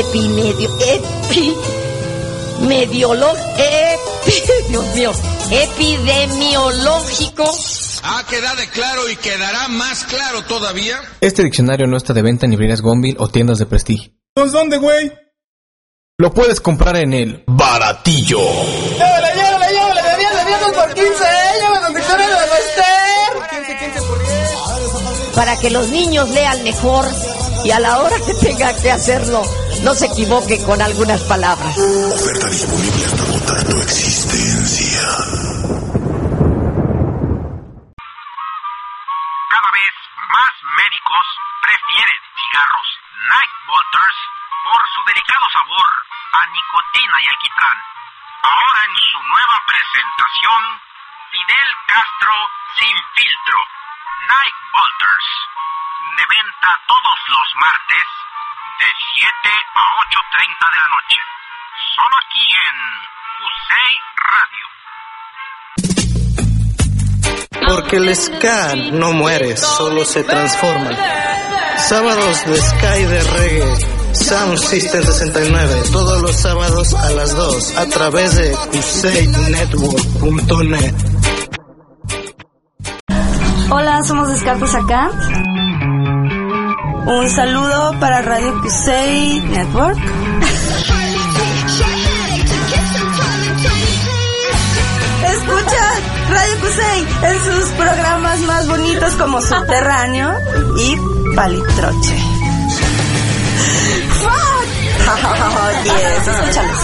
Epidemiológico. Ha quedado claro y quedará más claro todavía. Este diccionario no está de venta en librerías Gonville o tiendas de prestigio. ¿Pues dónde, güey? Lo puedes comprar en el Baratillo. ¡Llévale, vientos por 15! ¡Llévale al diccionario de Baester! 15 por 10. Para que los niños lean mejor y a la hora que tenga que hacerlo, no se equivoque con algunas palabras. Oferta disponible hasta agotar tu existencia. Cada vez más médicos prefieren cigarros Night Bolters por su delicado sabor a nicotina y alquitrán. Ahora en su nueva presentación, Fidel Castro sin filtro. Night Bolters. De venta todos los martes de 7 a 8:30 de la noche. Solo aquí en Kusei Radio. Porque el ska no muere, solo se transforma. Sábados de ska y de reggae. Sound System 69, todos los sábados a las 2 a través de kusainetwork.net. Hola, somos Descartes acá. Un saludo para Radio Kusei Network. Escucha Radio Kusei en sus programas más bonitos como Subterráneo y Palitroche. ¡Fuck! Yes, escúchalos.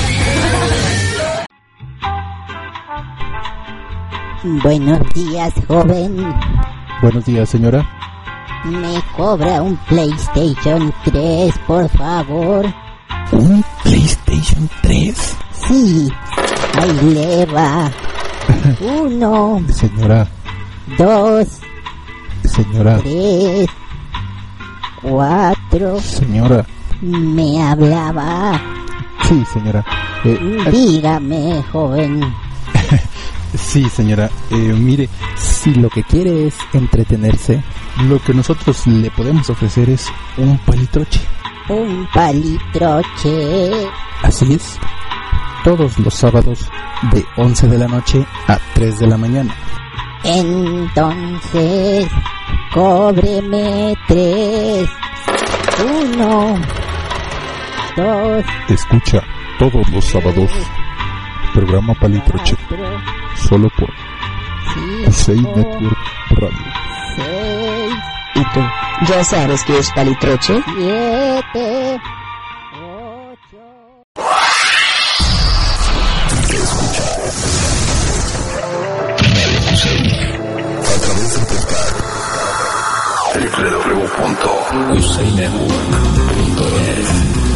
Buenos días, joven. Buenos días, señora. Me cobra un PlayStation 3, por favor. ¿Un PlayStation 3? Sí, ahí le va. 1. Señora. 2. Señora. 3. 4. Señora. Me hablaba. Sí, señora. Dígame, joven. Sí, señora. Mire, si lo que quiere es entretenerse, lo que nosotros le podemos ofrecer es un palitroche. Un palitroche. Así es. Todos los sábados de 11 de la noche a 3 de la mañana. Entonces, cóbreme 3. 1. 2. Escucha todos los sábados programa Palitroche. Solo por Kusei Network Radio. 6. ¿Y tú? ¿Ya sabes qué es Palitroche? 7. 8. A través del portal www.kusainetwork.net.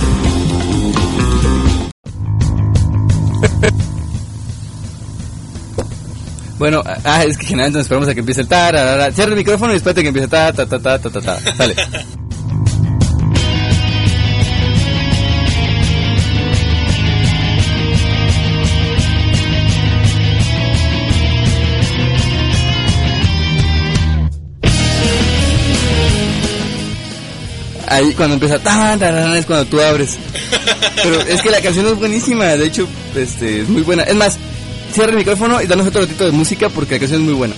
Bueno, es que generalmente nos esperamos a que empiece el tararara. Cierra el micrófono y espérate que empiece ta. Sale. ahí cuando empieza es cuando tú abres. Pero es que la canción es buenísima, de hecho, es muy buena. Es más, cierra el micrófono y danos otro ratito de música porque la canción es muy buena.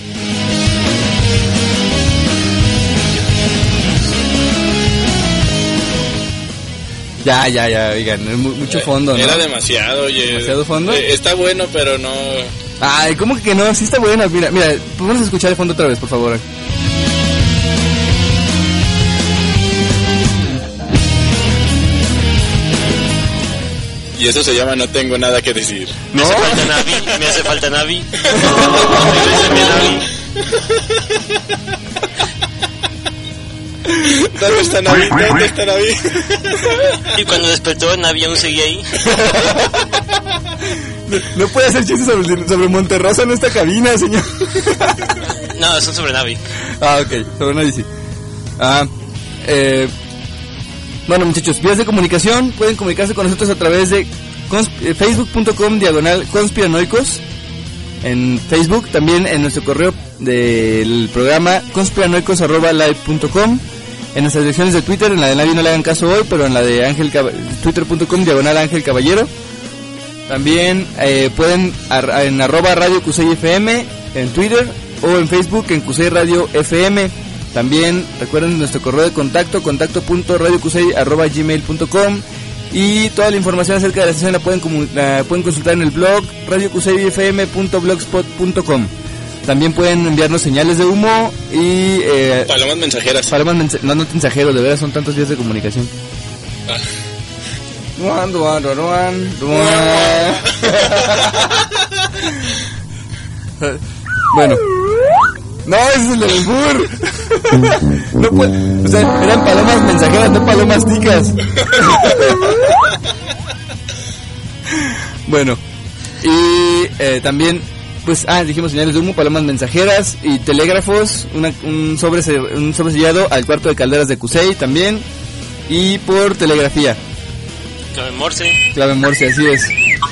Ya, oigan, es mucho fondo, ¿no? Era demasiado, oye. ¿Demasiado fondo? Está bueno, pero no... Ay, ¿cómo que no? Sí está bueno, mira, vamos a escuchar el fondo otra vez, por favor. Y eso se llama No tengo nada que decir. Me hace falta Navi. ¿Dónde está Navi? Y cuando despertó, Navi aún seguía ahí. No puede hacer chistes sobre Monterrosa en esta cabina, señor. No, son sobre Navi. Ok, sobre Navi sí. Bueno, muchachos, vías de comunicación. Pueden comunicarse con nosotros a través de facebook.com/conspiranoicos en Facebook, también en nuestro correo del programa conspiranoicos@live.com, en nuestras direcciones de Twitter, en la de Navi no le hagan caso hoy, pero en la de twitter.com/Ángel Caballero. También pueden en @Radio Cusey FM en Twitter o en Facebook en Cusey Radio FM. También recuerden nuestro correo de contacto.radiocusey@gmail.com, y toda la información acerca de la estación la pueden consultar en el blog radiocuseyfm.blogspot.com. También pueden enviarnos señales de humo y palomas mensajeras. No mensajeros, de verdad son tantos días de comunicación. Bueno. No, ese es el del albur. No puede, o sea, eran palomas mensajeras, no palomas ticas. Bueno, y también, pues, dijimos señales de humo, palomas mensajeras y telégrafos, un sobre sellado al cuarto de calderas de Cusey también, y por telegrafía. Clave Morse, así es.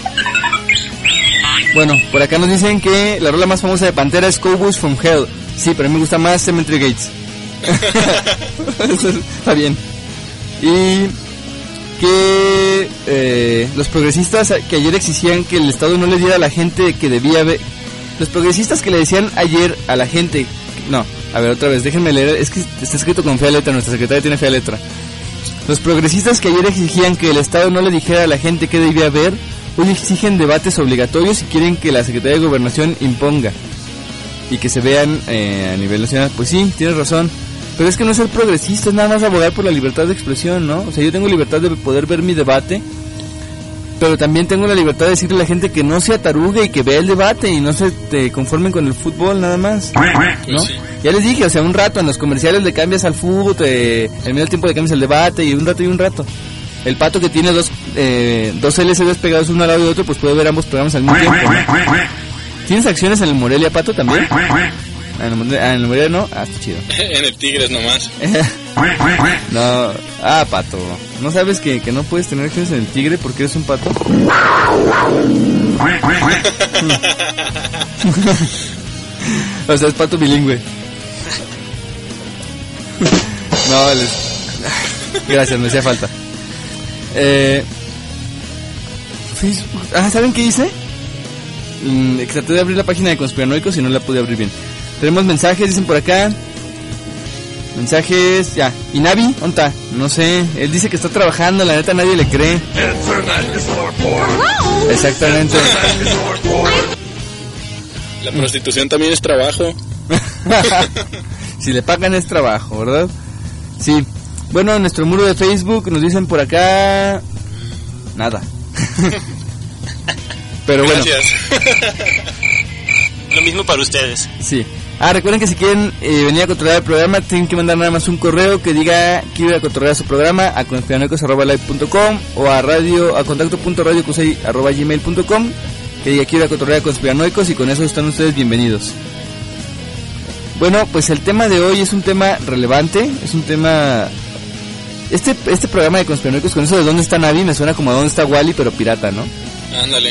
Bueno, por acá nos dicen que la rola más famosa de Pantera es Cowboys from Hell. Sí, pero a mí me gusta más Cemetery Gates. Está bien. Y que los progresistas que ayer exigían que el Estado no le diera a la gente que debía ver. Los progresistas que le decían ayer a la gente... No, a ver, otra vez, déjenme leer. Es que está escrito con fea letra, nuestra secretaria tiene fea letra. Los progresistas que ayer exigían que el Estado no le dijera a la gente qué debía ver, hoy exigen debates obligatorios y quieren que la Secretaría de Gobernación imponga y que se vean a nivel nacional. Pues sí, tienes razón, pero es que no es ser progresista, es nada más abogar por la libertad de expresión, ¿no? O sea, yo tengo libertad de poder ver mi debate, pero también tengo la libertad de decirle a la gente que no se atarugue y que vea el debate y no se conformen con el fútbol nada más, ¿no? Sí. Ya les dije, o sea, un rato en los comerciales le cambias al fútbol, en medio del tiempo le cambias el debate y un rato. El Pato, que tiene dos LCDs pegados uno al lado de otro, pues puede ver ambos programas al mismo tiempo, ¿no? ¿Tienes acciones en el Morelia, Pato, también? En el Morelia no. Está chido. En el Tigres nomás. No. Pato, ¿no sabes que no puedes tener acciones en el Tigre porque eres un pato? O sea, es pato bilingüe. No, gracias, me hacía falta. Facebook. ¿Saben qué hice? Traté de abrir la página de Conspiranoicos y no la pude abrir bien. Tenemos mensajes, dicen por acá. Mensajes, ya. ¿Y Navi? ¿Dónde está? No sé. Él dice que está trabajando, la neta nadie le cree. Exactamente. La prostitución también es trabajo. Si le pagan es trabajo, ¿verdad? Sí. Bueno, en nuestro muro de Facebook nos dicen por acá... Nada. Pero bueno. Gracias. Lo mismo para ustedes. Sí. Recuerden que si quieren venir a controlar el programa, tienen que mandar nada más un correo que diga quiero ir a controlar su programa a conspiranoicos@live.com o a contacto.radiocusey@gmail.com que diga quiero ir a controlar a Conspiranoicos, y con eso están ustedes bienvenidos. Bueno, pues el tema de hoy es un tema relevante, es un tema... Este programa de Conspiranoicos, con eso de dónde está Navi, me suena como a dónde está Wally, pero pirata, ¿no? Ándale.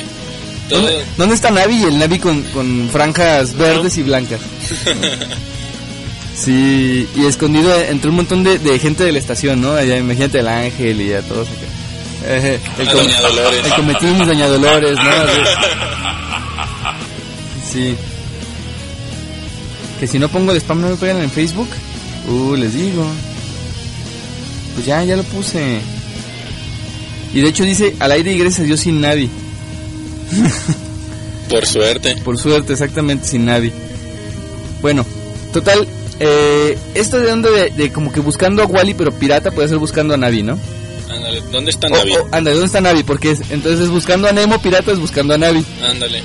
¿Dónde está Navi? Y el Navi con franjas verdes y blancas. Sí, y escondido entre un montón de gente de la estación, ¿no? Allá, imagínate el Ángel y a todos acá. Doña Dolores. El Cometín y Doña Dolores, ¿no? Sí. Que si no pongo el spam no me pegan en Facebook. Les digo. Pues ya lo puse. Y de hecho dice al aire y gracias a Dios sin Navi. Por suerte. Por suerte, exactamente, sin Navi. Bueno, total, esto de donde de como que buscando a Wally pero pirata puede ser buscando a Navi, ¿no? Ándale, ¿dónde está Navi? Ándale, ¿dónde está Navi? Porque entonces es buscando a Nemo, pirata es buscando a Navi. Ándale.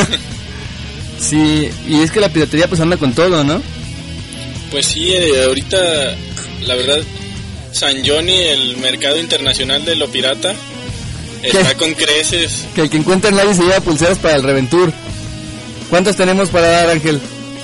Sí, y es que la piratería pues anda con todo, ¿no? Pues sí, ahorita, la verdad, San Johnny, el mercado internacional de lo pirata, está con creces. Que el que encuentra Navi se lleva pulseras para el Reventur. ¿Cuántos tenemos para dar, Ángel?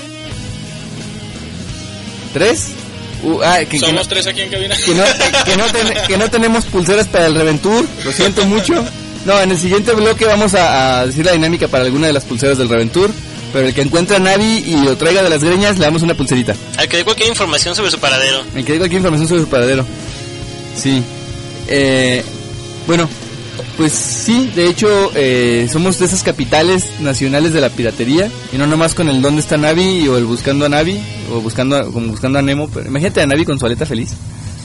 ¿3? Somos 3 aquí en cabina. Que no tenemos pulseras para el Reventur, lo siento mucho. No, en el siguiente bloque vamos a decir la dinámica para alguna de las pulseras del Reventur. Pero el que encuentre a Navi y lo traiga de las greñas, le damos una pulserita. Al que dé cualquier información sobre su paradero. El que dé cualquier información sobre su paradero. Sí. Bueno, pues sí, de hecho, somos de esas capitales nacionales de la piratería. Y no nomás con el dónde está Navi o el buscando a Navi o buscando a Nemo. Pero imagínate a Navi con su aleta feliz.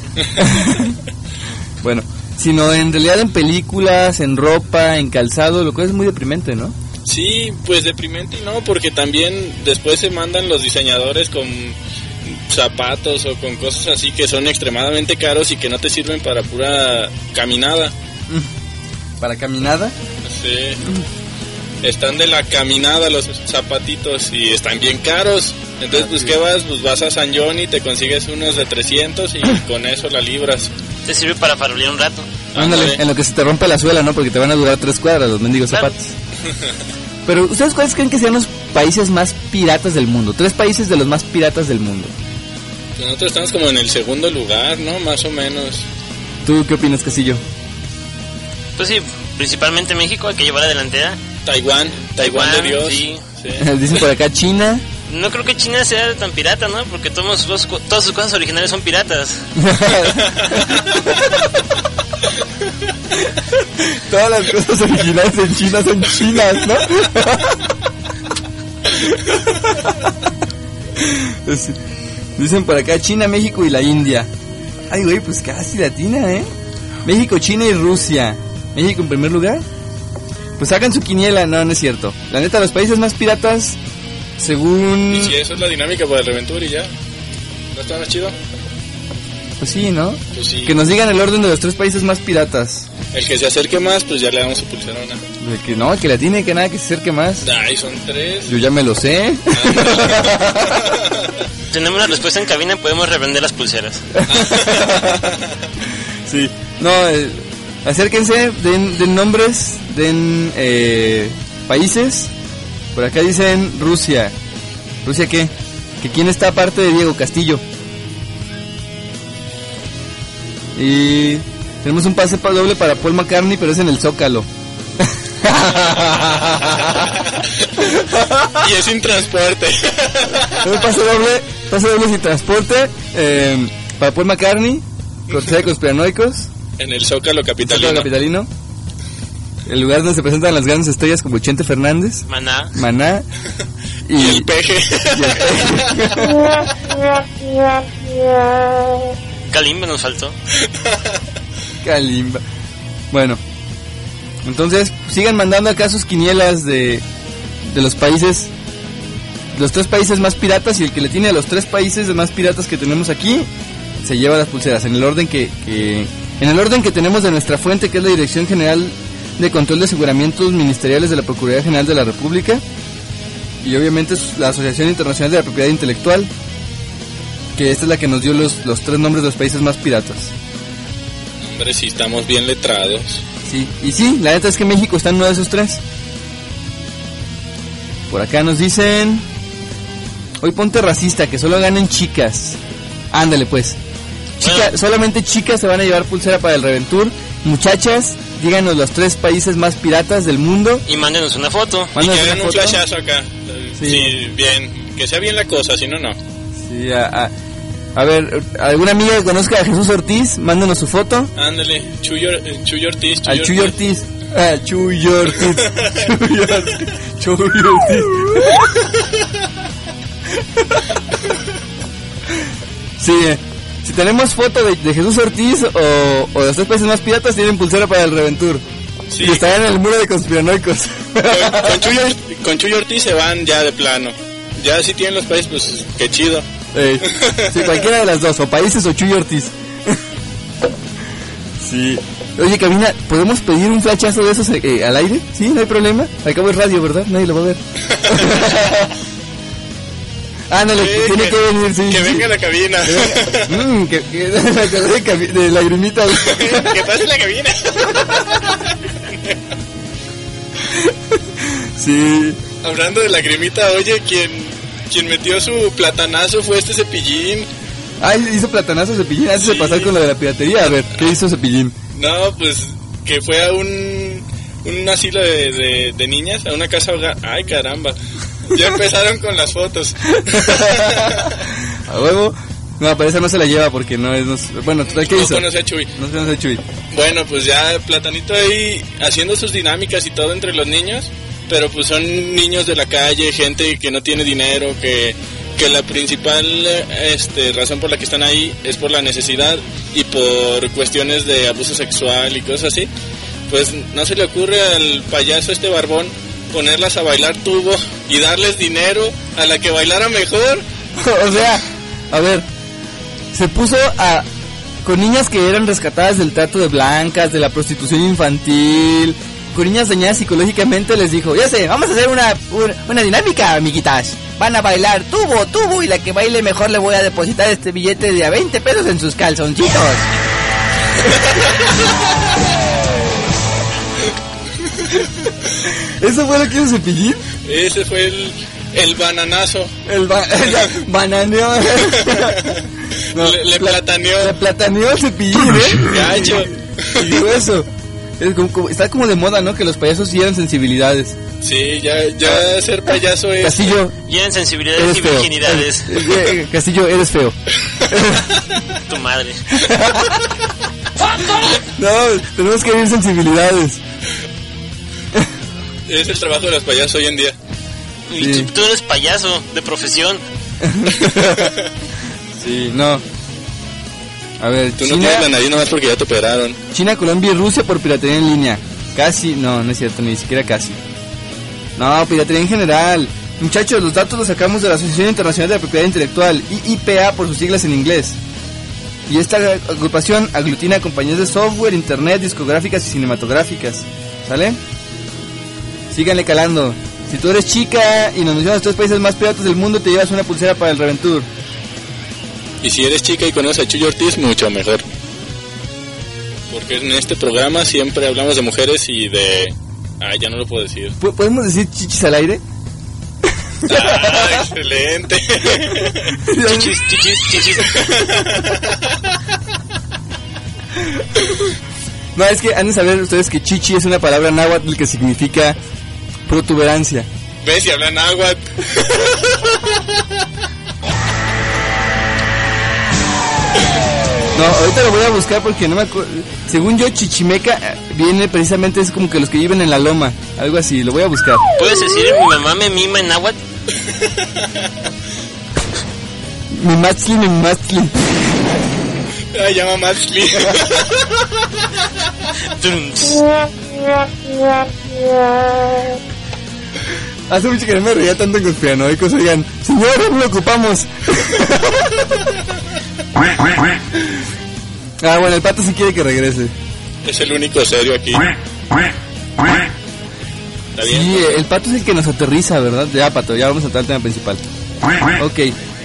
Bueno, sino en realidad en películas, en ropa, en calzado, lo cual es muy deprimente, ¿no? Sí, pues deprimente y no, porque también después se mandan los diseñadores con zapatos o con cosas así que son extremadamente caros y que no te sirven para pura caminada. ¿Para caminada? Sí. Están de la caminada los zapatitos y están bien caros. Entonces, pues, ¿qué vas? Pues vas a San Johnny, te consigues unos de 300 y con eso la libras. Te sirve para farolear un rato. Ándale, en lo que se te rompe la suela, ¿no? Porque te van a durar 3 cuadras los mendigos zapatos. Pero, ¿ustedes cuáles creen que sean los países más piratas del mundo? 3 países de los más piratas del mundo. Nosotros estamos como en el segundo lugar, ¿no? Más o menos. ¿Tú qué opinas, Casillo? Pues sí, principalmente México, hay que llevar la delantera. Taiwán de Dios. Sí. Dicen por acá China. No creo que China sea tan pirata, ¿no? Porque todas sus cosas originales son piratas. Todas las cosas originales en China son chinas, ¿no? Dicen por acá China, México y la India. Ay, güey, pues casi latina, ¿eh? México, China y Rusia. ¿México en primer lugar? Pues hagan su quiniela. No es cierto. La neta, los países más piratas, según... ¿Y si eso es la dinámica para el Reventur y ya? ¿No está más chido? Pues sí, ¿no? Pues sí. Que nos digan el orden de los 3 países más piratas. El que se acerque más, pues ya le damos su pulserona. El que la tiene, que nada, que se acerque más. Ay, son 3. Yo ya me lo sé. Tenemos la respuesta en cabina, podemos revender las pulseras. Sí. No, acérquense, den nombres, den países. Por acá dicen Rusia. ¿Rusia qué? ¿Que quién está aparte de Diego Castillo? Y tenemos un pase doble para Paul McCartney, pero es en el Zócalo. Y es sin transporte. Un pase doble sin transporte para Paul McCartney, cortesía de Conspiranoicos. En el Zócalo capitalino. El lugar donde se presentan las grandes estrellas como Chente Fernández, Maná y el Peje. Kalimba nos faltó. Kalimba. Bueno, entonces sigan mandando acá sus quinielas de los países, los 3 países más piratas, y el que le tiene a los 3 países más piratas que tenemos aquí se lleva las pulseras en el orden que tenemos de nuestra fuente, que es la Dirección General de Control de Aseguramientos Ministeriales de la Procuraduría General de la República, y obviamente la Asociación Internacional de la Propiedad Intelectual, que esta es la que nos dio los 3 nombres de los países más piratas. Hombre, sí, estamos bien letrados. Sí, y sí, la neta es que México está en uno de esos 3. Por acá nos dicen: hoy ponte racista, que solo ganen chicas. Ándale pues. Solamente chicas se van a llevar pulsera para el Reventur. Muchachas, díganos los 3 países más piratas del mundo. Y mándenos una foto. Y que hagan un flashazo acá. Sí, bien. Que sea bien la cosa, si no, no. Sí, a ver, ¿alguna amiga que conozca a Jesús Ortiz? Mándanos su foto. Ándale, Chuy Ortiz. Al Chuy Ortiz. Chuy Ortiz. Chuy Ortiz. Sí, si tenemos foto de Jesús Ortiz o de los 3 países más piratas, tienen pulsera para el Reventur. Sí. Y estarán en el muro de conspiranoicos. Con Chuy Ortiz se van ya de plano. Ya si tienen los países, pues qué chido. Sí, cualquiera de las dos, o países o Chuy Ortiz. Sí. Oye, Cabina, ¿podemos pedir un flashazo de esos al aire? Sí, no hay problema. Al cabo es radio, ¿verdad? Nadie lo va a ver. Ándale, tiene que venir, sí. Que venga a la cabina. De lagrimita. Que pase la cabina. Sí. Hablando de lagrimita, oye, quien metió su platanazo fue este Cepillín. Hizo platanazo Cepillín antes de pasar con lo de la piratería. A ver, ¿qué hizo Cepillín? No, pues que fue a un asilo de niñas, a una casa hogar. Ay, caramba. Ya empezaron con las fotos. A huevo. No, pero esa no se la lleva porque no es... Bueno, ¿qué hizo? No conoce a Chuy. No conoce a Chuy. Bueno, pues ya Platanito ahí haciendo sus dinámicas y todo entre los niños, pero pues son niños de la calle, gente que no tiene dinero, que la principal razón por la que están ahí es por la necesidad y por cuestiones de abuso sexual y cosas así. Pues no se le ocurre al payaso barbón ponerlas a bailar tubo y darles dinero a la que bailara mejor. O sea, a ver, se puso con niñas que eran rescatadas del trato de blancas, de la prostitución infantil, con niñas dañadas psicológicamente, les dijo, ya sé, vamos a hacer una dinámica, amiguitas. Van a bailar tubo, y la que baile mejor le voy a depositar este billete de a 20 pesos en sus calzoncitos. ¿Eso fue lo que hizo Cepillín? Ese fue el bananazo. Bananeó. No, le plataneó. Le plataneó Cepillín, Gacho. Y digo eso. Está como de moda, ¿no? Que los payasos tienen sensibilidades. Sí, ya ser payaso es... Castillo, tienen sensibilidades y virginidades. Castillo, eres feo. Tu madre. No, tenemos que ver sensibilidades. Es el trabajo de los payasos hoy en día. Y sí. Tú eres payaso de profesión. Sí, no. A ver, tú China, no tienes la nariz nomás porque ya te operaron. China, Colombia y Rusia por piratería en línea. Casi, no es cierto, ni siquiera casi. No, piratería en general. Muchachos, los datos los sacamos de la Asociación Internacional de la Propiedad Intelectual, IIPA por sus siglas en inglés. Y esta agrupación aglutina compañías de software, internet, discográficas y cinematográficas. ¿Sale? Síganle calando. Si tú eres chica y nos mencionas los 3 países más piratas del mundo, te llevas una pulsera para el Reventur. Y si eres chica y conoces a Chuy Ortiz, mucho mejor. Porque en este programa siempre hablamos de mujeres y de... ya no lo puedo decir. ¿Podemos decir chichis al aire? Excelente. Chichis. No, es que han de saber ustedes que chichi es una palabra náhuatl que significa protuberancia. ¿Ves? Si hablan náhuatl. No, ahorita lo voy a buscar porque no me acuerdo. Según yo, chichimeca viene precisamente, es como que los que viven en la loma. Algo así, lo voy a buscar. ¿Puedes decir mi mamá me mima en náhuatl? Mi matzli. Llama Matzli. Hace mucho que no me reía tanto en conspiranoicos. Oigan, señor, no lo ocupamos. Bueno, el Pato sí quiere que regrese. Es el único serio aquí. ¿Está bien? Sí, el Pato es el que nos aterriza, ¿verdad? Ya, Pato, ya vamos a entrar al tema principal. Ok.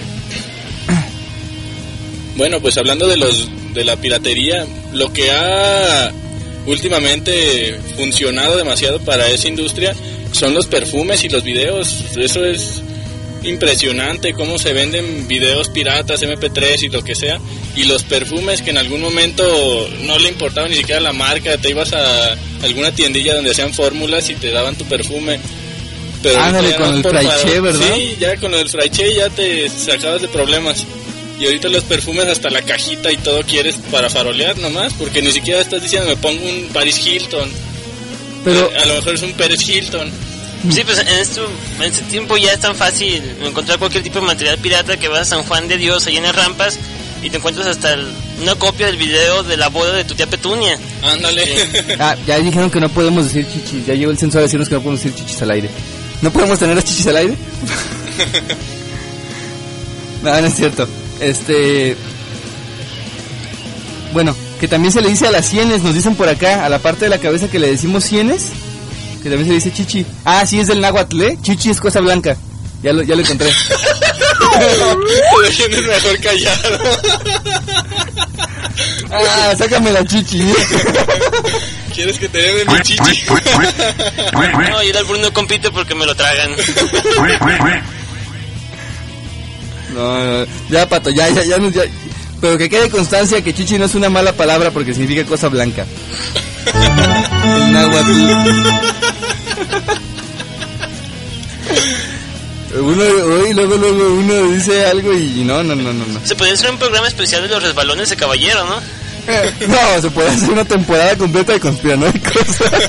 Bueno, pues hablando de la piratería, lo que ha últimamente funcionado demasiado para esa industria son los perfumes y los videos. Eso es impresionante, cómo se venden videos piratas, MP3 y lo que sea, y los perfumes que en algún momento no le importaba ni siquiera la marca, te ibas a alguna tiendilla donde hacían fórmulas y te daban tu perfume, Pero ándale, ya con no el por fraiche, farol. ¿verdad? Sí, ya con el fraiche ya te sacabas de problemas. Y ahorita los perfumes, hasta la cajita y todo quieres para farolear nomás, porque ni siquiera estás diciendo me pongo un Paris Hilton. Pero a lo mejor es un Pérez Hilton. Sí, pues en este tiempo ya es tan fácil encontrar cualquier tipo de material pirata que vas a San Juan de Dios, allá en las rampas, y te encuentras hasta una copia del video de la boda de tu tía Petunia. Ándale. Ya dijeron que no podemos decir chichis. Ya llegó el censor a decirnos que no podemos decir chichis al aire. ¿No podemos tener las chichis al aire? No es cierto. Bueno, que también se le dice a las sienes, nos dicen por acá, a la parte de la cabeza que le decimos sienes, que también se le dice chichi. Ah, sí, es del náhuatl, ¿eh? Chichi es cosa blanca. Ya lo encontré. Te tienes mejor callado. Sácame la chichi. ¿Quieres que te dé mi chichi? No, y el albur no compite porque me lo tragan. No, ya, Pato, ya. Pero que quede constancia que chichi no es una mala palabra porque significa cosa blanca. El náhuatl. Luego uno dice algo y no. Se podría hacer un programa especial de los resbalones de caballero, ¿no? No, se puede hacer una temporada completa de conspiranoicos.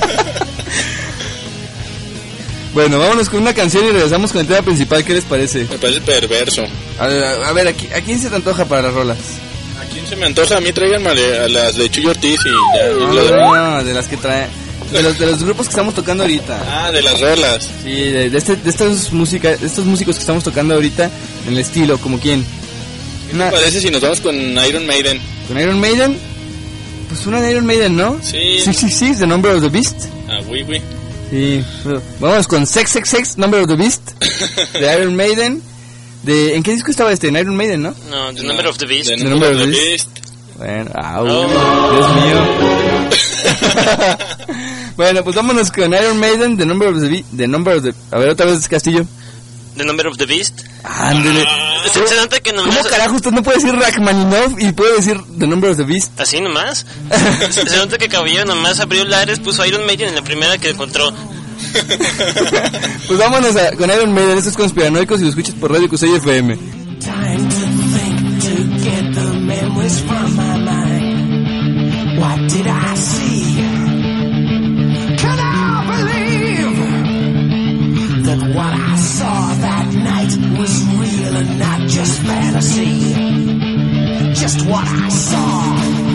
Bueno, vámonos con una canción y regresamos con el tema principal. ¿Qué les parece? Me parece perverso. A ver, ¿a quién se te antoja para las rolas? ¿A quién se me antoja? A mí tráiganme a las de Chuy Ortiz y ya. No, de las que traen. De los grupos que estamos tocando ahorita. Ah, de las rolas. Sí, de estos músicos que estamos tocando ahorita en el estilo, ¿como quién? ¿Qué te parece si nos vamos con Iron Maiden? ¿Con Iron Maiden? Pues una de Iron Maiden, ¿no? Sí. Sí, The Number of the Beast. Ah, oui. Sí, vamos con Sex, Number of the Beast, de Iron Maiden. ¿En qué disco estaba este? En Iron Maiden, ¿no? No, The Number of the Beast. The Number of the Beast. Bueno, Dios mío. Bueno, pues vámonos con Iron Maiden, The Number of the Beast. A ver, otra vez, Castillo. The Number of the Beast. Ándale. Se nota que nomás... ¿Cómo carajo usted no puede decir Rachmaninoff y puede decir The Number of the Beast? ¿Así nomás? Se nota que Caballero nomás abrió Lares, puso Iron Maiden en la primera que encontró. Pues vámonos con Iron Maiden. Esto es Conspiranoicos y lo escuchas por Radio Cusey FM. Time to think, to get the memories from my mind. What did I see? Can I believe that what I saw that night was real and not just fantasy? Just what I saw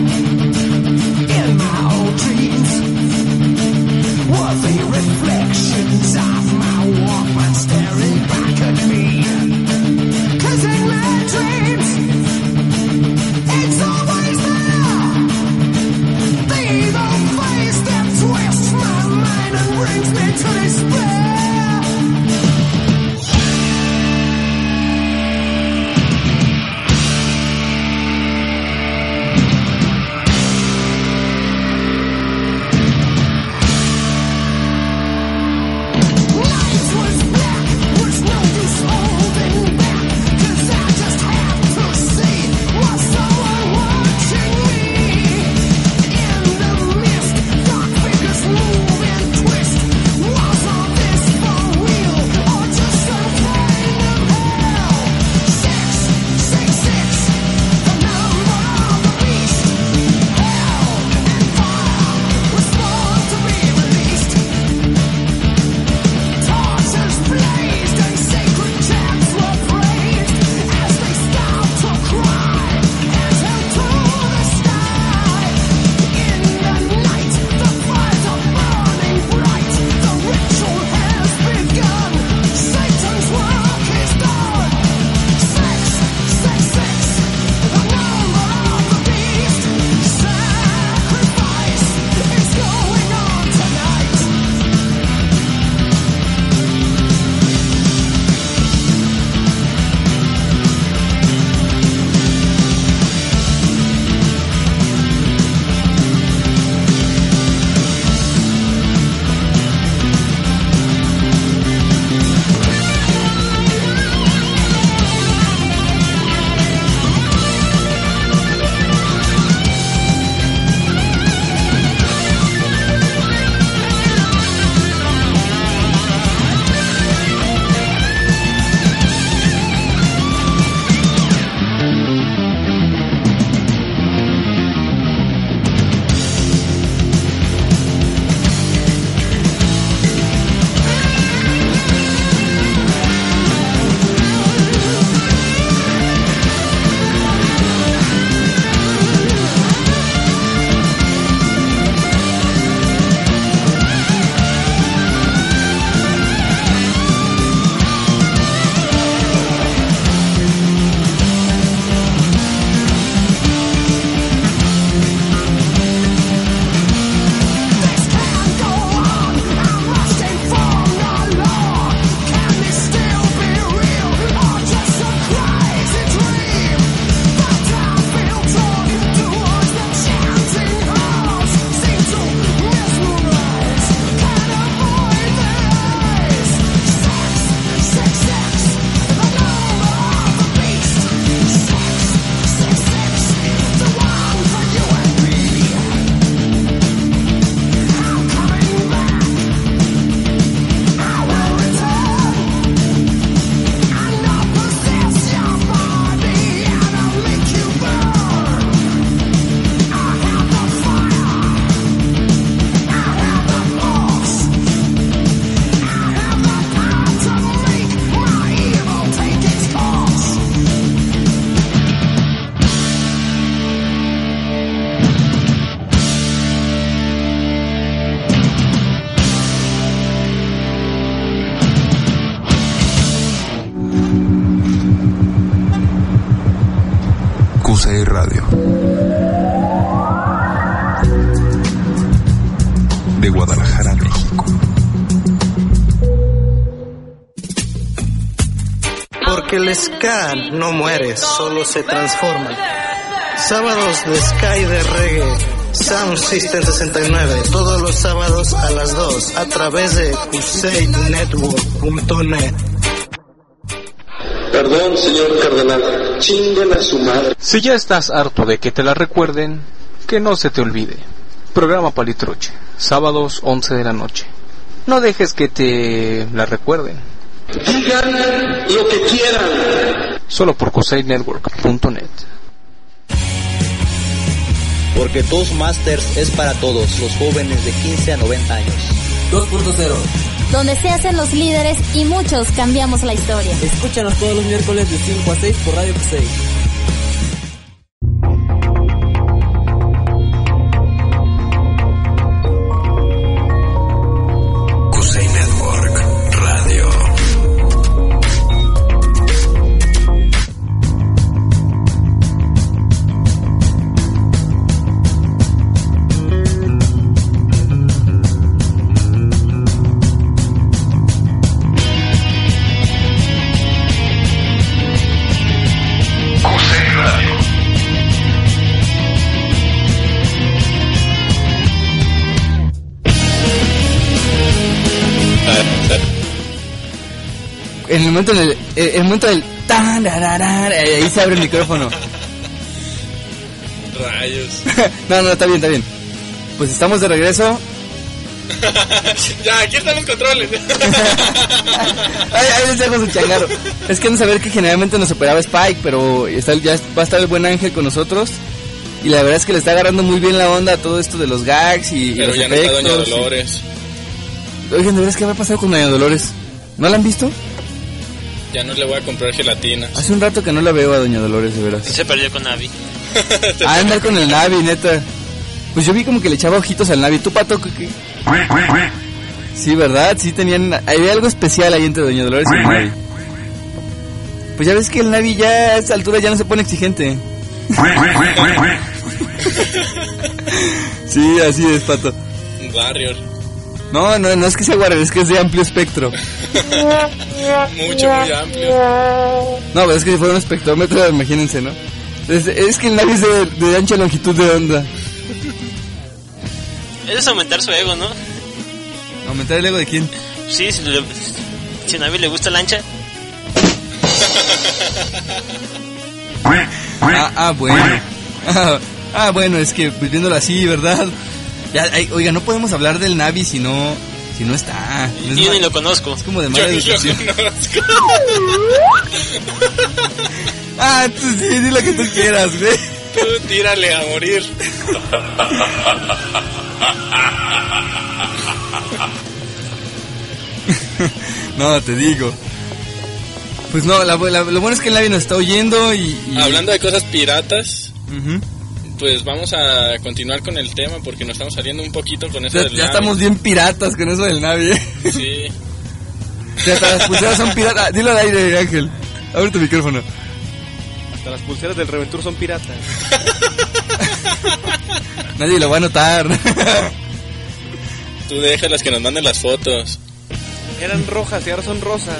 in my old dreams were the reflections of my Walkman staring back at me. 'Cause in my dreams, it's always there. The evil face that twists my mind and brings me to despair. Radio. De Guadalajara, México. Porque el ska no muere, solo se transforma. Sábados de ska y de reggae, Sound System 69, todos los sábados a las 2, a través de CuseyNetwork.net. Perdón, señor cardenal, chinguen a su madre. Si ya estás harto de que te la recuerden, que no se te olvide. Programa Palitroche, sábados 11 de la noche. No dejes que te la recuerden. Digan lo que quieran. Solo por CuseyNetwork.net. Porque Toastmasters es para todos los jóvenes de 15 a 90 años. 2.0, donde se hacen los líderes y muchos cambiamos la historia. Escúchanos todos los miércoles de 5 a 6 por Radio Cusey. Cusey Network Radio. En el momento del ahí se abre el micrófono. Rayos. No, está bien. Pues estamos de regreso. Ya, aquí están los controles. Ahí les dejo su changarro. Es que no saber que generalmente nos operaba Spike, pero ya va a estar el buen Ángel con nosotros. Y la verdad es que le está agarrando muy bien la onda a todo esto de los gags y pero los ya efectos. No está Doña Dolores. Oigan, ¿de verdad qué va a pasar con Doña Dolores? ¿No la han visto? Ya no le voy a comprar gelatinas. Hace un rato que no la veo a Doña Dolores, de veras. Se perdió con Navi. Andar con el Navi, neta. Pues yo vi como que le echaba ojitos al Navi. ¿Tú, Pato? ¿Qué? Sí, ¿verdad? Sí tenían... Había algo especial ahí entre Doña Dolores y el Navi. Pues ya ves que el Navi ya a esta altura ya no se pone exigente. Sí, así es, Pato. Warrior. No es que sea Warrior, es que es de amplio espectro. Muy amplio. No, pero es que si fuera un espectrómetro, imagínense, ¿no? Es que el Navi es de ancha longitud de onda. Eso es aumentar su ego, ¿no? ¿Aumentar el ego de quién? Sí, si a Navi le gusta la ancha. Bueno. Bueno, es que pues, viéndolo así, ¿verdad? Ya, oiga, no podemos hablar del Navi si no está. No yo ni lo conozco. Es como de mala educación. Tú sí, di lo que tú quieras, güey. Tú tírale a morir. No, te digo. Pues no, lo bueno es que el Navi nos está oyendo y... Hablando de cosas piratas, pues vamos a continuar con el tema porque nos estamos saliendo un poquito con eso del Navi. Ya estamos bien piratas con eso del Navi. Sí. Ya hasta las pulseras son piratas. Dilo al aire, Ángel. Abre tu micrófono. Hasta las pulseras del Reventur son piratas. Nadie lo va a notar. Tú déjalas que nos manden las fotos. Eran rojas y ahora son rosas.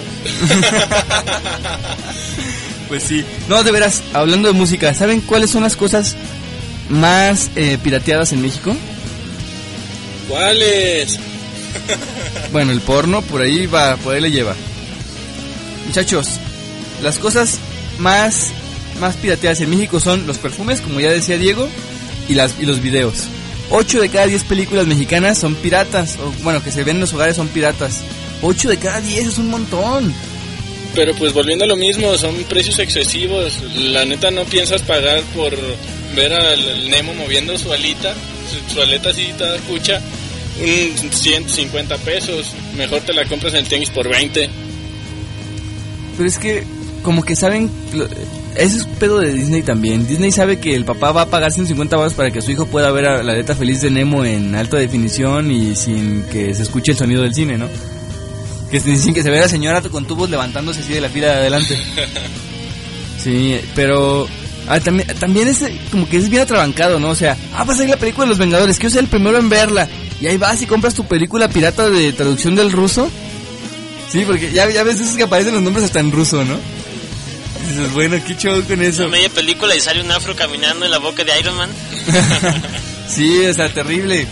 Pues sí. No, de veras, hablando de música, ¿saben cuáles son las cosas más pirateadas en México? ¿Cuáles? Bueno, el porno, por ahí le lleva. Muchachos, las cosas más pirateadas en México son los perfumes, como ya decía Diego, y los videos. 8 de cada 10 películas mexicanas son piratas, o bueno, que se ven en los hogares son piratas. 8 de cada 10 es un montón. Pero pues volviendo a lo mismo, son precios excesivos. La neta no piensas pagar por ver al Nemo moviendo su aleta así toda cucha, un 150 pesos. Mejor te la compras en el tianguis por 20. Pero es que como que saben, ese es pedo de Disney también. Disney sabe que el papá va a pagar 150 baros para que su hijo pueda ver a la aleta feliz de Nemo en alta definición y sin que se escuche el sonido del cine, ¿no? Que sin que se vea la señora con tubos levantándose así de la fila de adelante. Sí, pero También es como que es bien atrabancado, ¿no? O sea, va a salir la película de Los Vengadores, quiero ser el primero en verla. Y ahí vas y compras tu película pirata de traducción del ruso. Sí, porque ya ves esos que aparecen los nombres hasta en ruso, ¿no? Y dices, bueno, qué show con eso. Una media película y sale un afro caminando en la boca de Iron Man. Sí, o sea, terrible.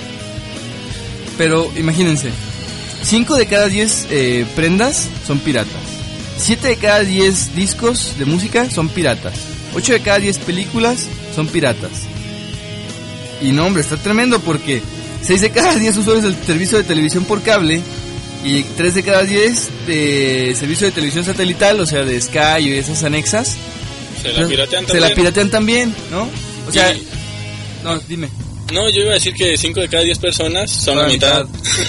Pero imagínense, 5 de cada 10 prendas son piratas. 7 de cada 10 discos de música son piratas. 8 de cada 10 películas son piratas. Y no, hombre, está tremendo porque 6 de cada 10 usuarios del servicio de televisión por cable y 3 de cada 10 de servicio de televisión satelital, o sea, de Sky y esas anexas, se la piratean también. Se la piratean también, ¿no? O sea, no, dime. No, yo iba a decir que 5 de cada 10 personas son la mitad.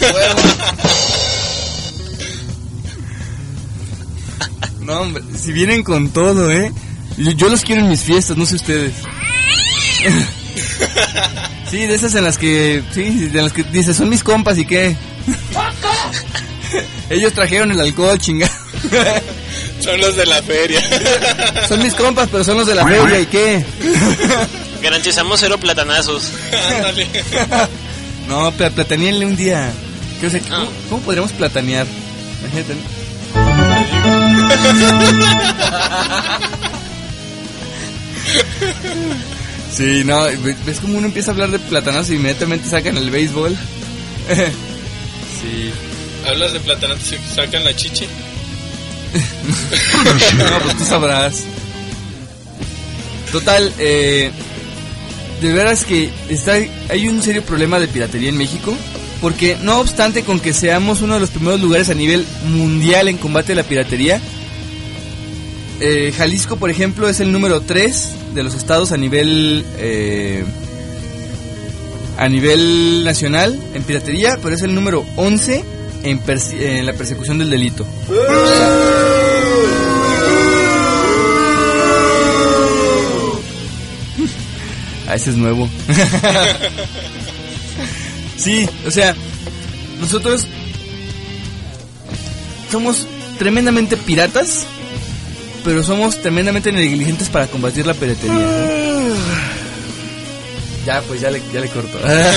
No, hombre, si vienen con todo, yo los quiero en mis fiestas, no sé ustedes. Sí, de esas en las que, dices, son mis compas y qué. Ellos trajeron el alcohol, chingado. Son los de la feria. Son mis compas, pero son los de la feria y qué. Garantizamos 0 platanazos. Ándale. No, platanearle un día. ¿Cómo podríamos platanear? Imagínate, ¿no? Sí, no, ves como uno empieza a hablar de platanazos y inmediatamente sacan el béisbol. Sí. ¿Hablas de platanazos y sacan la chichi? No, pues tú sabrás. Total, de veras que hay un serio problema de piratería en México, porque no obstante con que seamos uno de los primeros lugares a nivel mundial en combate a la piratería, Jalisco, por ejemplo, es el número 3 de los estados a nivel nacional en piratería, pero es el número 11 en la persecución del delito. Ese es nuevo. Sí, o sea, nosotros somos tremendamente piratas, pero somos tremendamente negligentes para combatir la piratería, ¿no? Ya, pues ya le corto.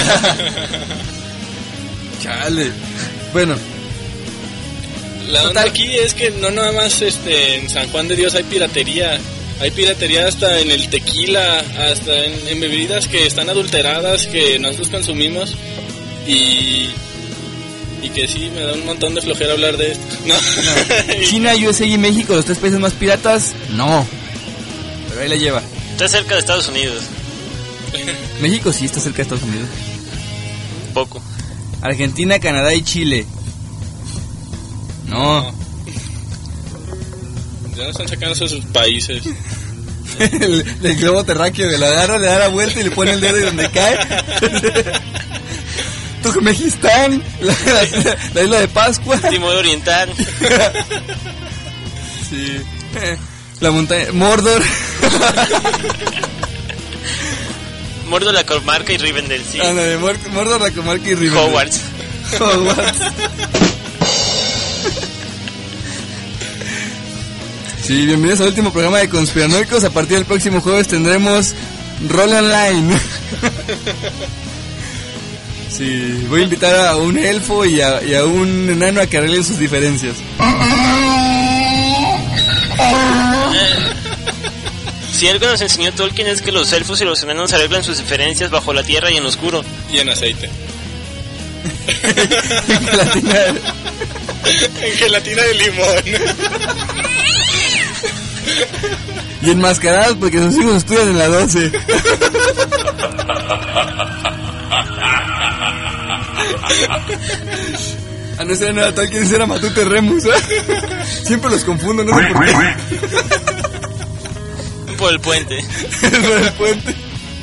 Chale. Bueno, la onda aquí es que no nada más en San Juan de Dios hay piratería. Hay piratería hasta en el tequila, hasta en bebidas que están adulteradas, que nosotros consumimos. Y que sí, me da un montón de flojera hablar de esto. No. China, USA y México, los 3 países más piratas, no. Pero ahí la lleva. Está cerca de Estados Unidos. México sí está cerca de Estados Unidos. Poco. Argentina, Canadá y Chile. No. Ya no están sacando esos países. el globo terráqueo, que lo agarra, le da la vuelta y le pone el dedo y donde cae. Turkmenistán, la isla de Pascua. Timor Oriental. Sí. La montaña. Mordor. Mordor, la comarca y Rivendell, sí. Mordor, la comarca y Rivendell. Hogwarts. Sí, bienvenidos al último programa de Conspiranoicos. A partir del próximo jueves tendremos Roll Online. Sí, voy a invitar a un elfo y a un enano a que arreglen sus diferencias. Si algo nos enseñó Tolkien es que los elfos y los enanos arreglan sus diferencias bajo la tierra y en lo oscuro. Y en aceite. En gelatina de limón. Y enmascarados porque sus hijos estudian en la 12. A no ser nada tal quien era Matute Remus, ¿eh? Siempre los confundo, no sé por qué. Por el puente. Por el puente.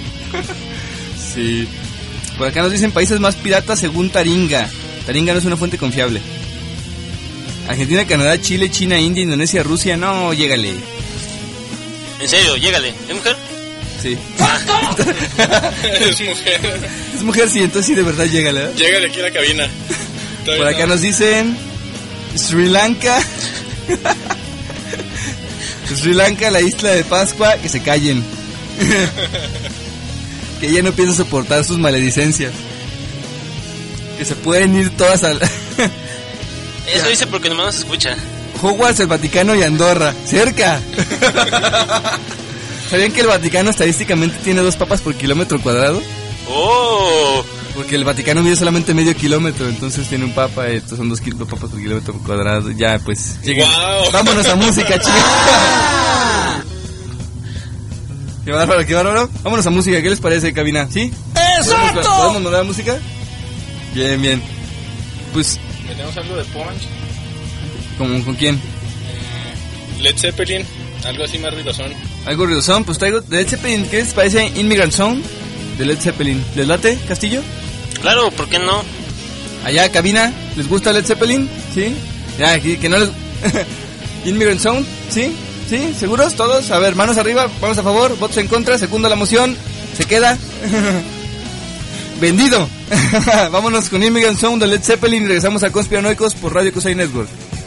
Sí. Por acá nos dicen países más piratas según Taringa. Taringa no es una fuente confiable. Argentina, Canadá, Chile, China, India, Indonesia, Rusia. No, llégale. ¿En serio? Llégale. ¿Es mujer? Sí. Es mujer. Es mujer, sí, entonces sí, de verdad llégale, ¿eh? Llégale aquí a la cabina. Por acá nos dicen Sri Lanka. Sri Lanka, la isla de Pascua, que se callen. Que ella no piensa soportar sus maledicencias. Que se pueden ir todas al... Eso dice porque nomás nos escucha. Hogwarts, el Vaticano y Andorra. ¡Cerca! ¿Sabían que el Vaticano estadísticamente tiene 2 papas por kilómetro cuadrado? ¡Oh! Porque el Vaticano mide solamente medio kilómetro, entonces tiene un papa, estos son 2 papas por kilómetro cuadrado. Ya, pues, wow. Vámonos a música, chicos. Qué bárbaro, qué bárbaro. Vámonos a música, ¿qué les parece, cabina? ¿Sí? ¡Exacto! ¿Podemos mandar música? Bien, bien. Pues... ¿Metemos algo de Punch? ¿Con quién? Led Zeppelin, algo así más ruidosón. ¿Algo ruidosón? Pues traigo de Led Zeppelin, ¿qué les parece? Immigrant Song de Led Zeppelin. ¿Les late, Castillo? Claro, ¿por qué no? Allá, cabina, ¿les gusta Led Zeppelin? ¿Sí? Ya, aquí, que no les... Immigrant Song, ¿sí? ¿Sí? ¿Seguros todos? A ver, manos arriba, vamos a favor, votos en contra, segundo la moción, se queda... Vendido. Vámonos con Immigrant Song de Led Zeppelin y regresamos a Conspiranoicos por Radio Kusai Network.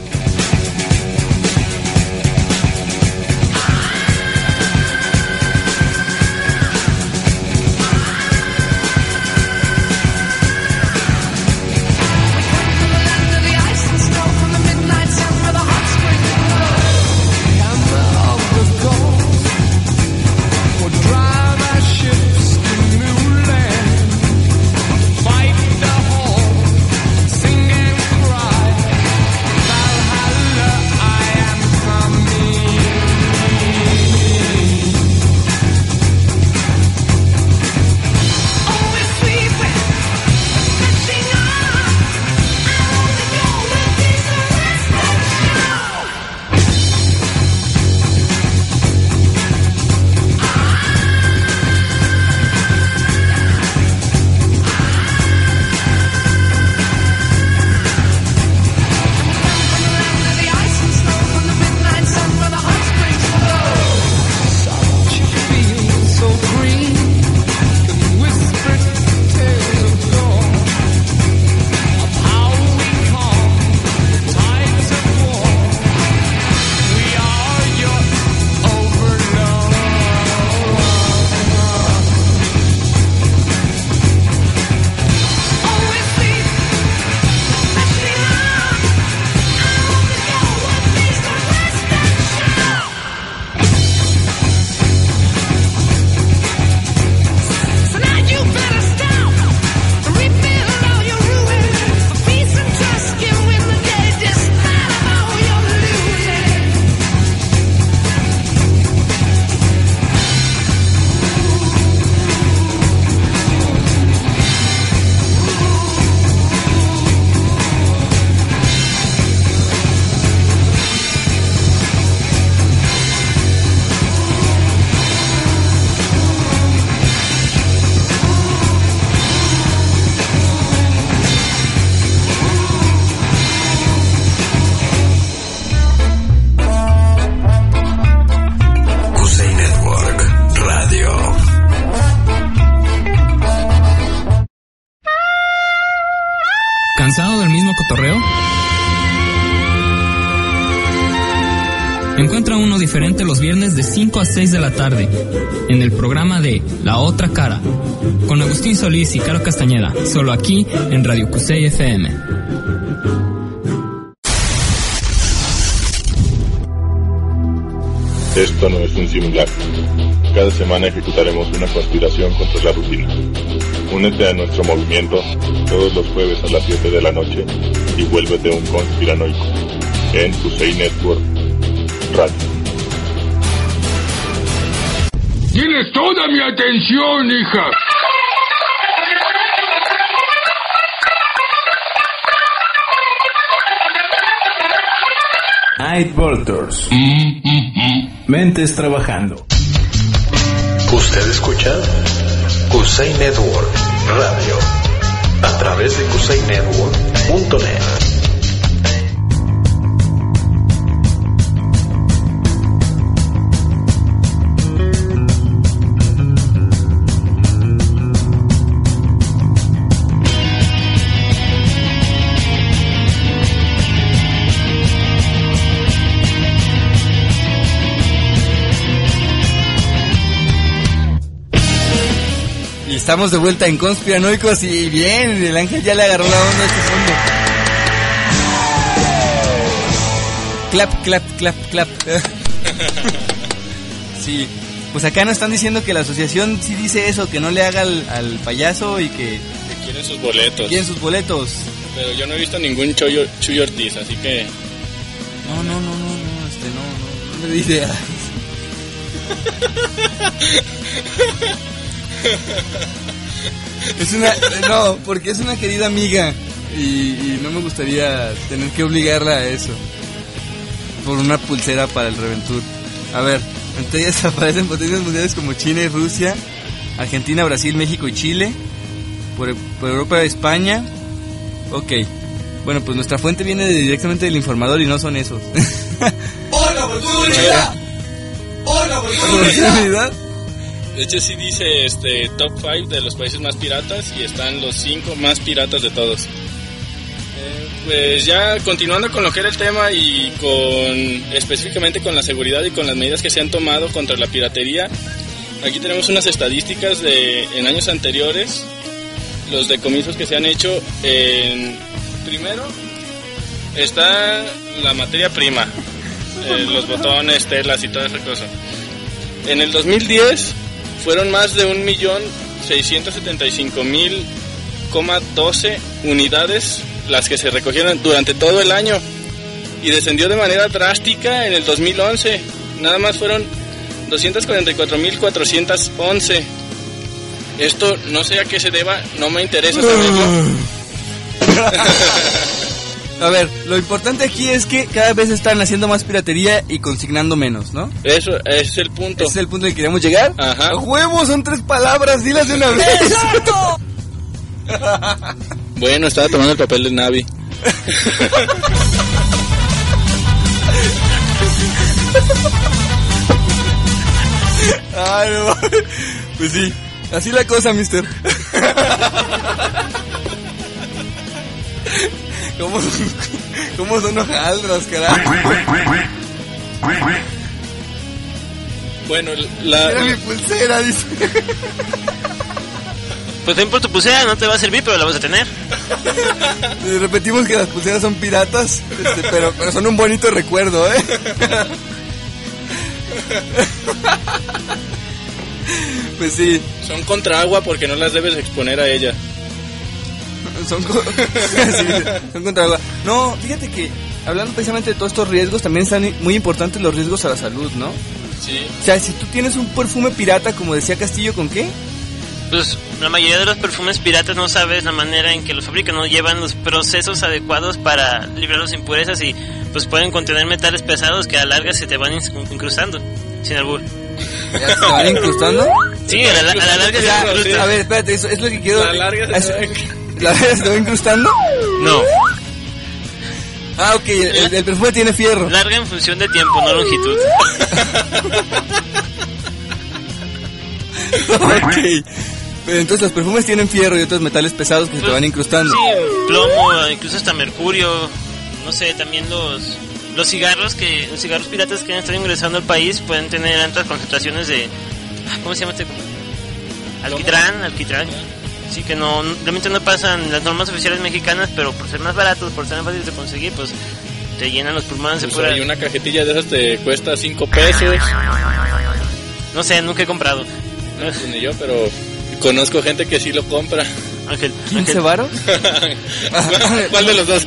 ¿Cansado del mismo cotorreo? Encuentra uno diferente los viernes de 5 a 6 de la tarde en el programa de La Otra Cara con Agustín Solís y Caro Castañeda, solo aquí en Radio Kusei FM. Esto no es un simulacro. Cada semana ejecutaremos una conspiración contra la rutina. Únete a nuestro movimiento todos los jueves a las 7 de la noche y vuélvete un conspiranoico en Kusei Network Radio. Tienes toda mi atención, hija. Night Volters. Mentes trabajando. Usted escucha Kusei Network Radio a través de kusainetwork.net. Estamos de vuelta en Conspiranoicos y bien, el Ángel ya le agarró la onda a este fondo. Clap, clap, clap, clap. Sí, pues acá nos están diciendo que la asociación sí dice eso, que no le haga al payaso y que quieren sus boletos. Quieren sus boletos. Pero yo no he visto ningún Chuy Ortiz, así que... No me di idea. Porque es una querida amiga y no me gustaría tener que obligarla a eso por una pulsera para el Reventur. A ver, entre ellas aparecen potencias mundiales como China y Rusia, Argentina, Brasil, México y Chile, por Europa, España. Ok, bueno, pues nuestra fuente viene directamente del Informador y no son esos. ¡Hola, oportunidad! ¡Hola, oportunidad! De hecho sí dice top 5 de los países más piratas y están los 5 más piratas de todos. Pues ya continuando con lo que era el tema y específicamente con la seguridad y con las medidas que se han tomado contra la piratería, aquí tenemos unas estadísticas en años anteriores, los decomisos que se han hecho. Primero está la materia prima, los botones, telas y toda esa cosa. En el 2010 fueron más de 1.675.012 unidades las que se recogieron durante todo el año y descendió de manera drástica en el 2011. Nada más fueron 244.411. Esto no sé a qué se deba, no me interesa saberlo. A ver, lo importante aquí es que cada vez están haciendo más piratería y consignando menos, ¿no? Eso es el punto. ¿Ese es el punto al que queremos llegar? Ajá. ¡A huevo! Son 3 palabras, dilas de una vez. ¡Exacto! Bueno, estaba tomando el papel de Navi. Ay, no. Pues sí, así la cosa, mister. ¿Cómo son hojaldras, carajo? Bueno, Era mi pulsera, dice. Pues ten por tu pulsera, no te va a servir, pero la vas a tener. Repetimos que las pulseras son piratas, pero son un bonito recuerdo, ¿eh? Pues sí. Son contra agua porque no las debes exponer a ella. Son contra agua. No, fíjate que hablando precisamente de todos estos riesgos, también están muy importantes los riesgos a la salud, ¿no? Sí. O sea, si tú tienes un perfume pirata, como decía Castillo, ¿con qué? Pues la mayoría de los perfumes piratas no sabes la manera en que los fabrican, no llevan los procesos adecuados para librar las impurezas y pues pueden contener metales pesados que a la larga se te van incrustando, sin albur. ¿Ya se te van incrustando? Sí, a la larga se incrustan. A ver, espérate, eso es lo que quiero... ¿La larga se te va incrustando? No. Ah, ok, el perfume tiene fierro. Larga en función de tiempo, no longitud. Ok. Pero entonces los perfumes tienen fierro y otros metales pesados que se te van incrustando. Sí, plomo, incluso hasta mercurio. No sé, también los cigarros piratas que están ingresando al país pueden tener altas concentraciones de... ¿Cómo se llama este? Alquitrán. Sí, que realmente no pasan las normas oficiales mexicanas, pero por ser más baratos, por ser más fáciles de conseguir, pues te llenan los pulmones. Pues hay una cajetilla de esas te cuesta 5 pesos. No sé, nunca he comprado. No, pues ni yo, pero conozco gente que sí lo compra. Ángel. ¿15 varos? ¿Cuál de los dos?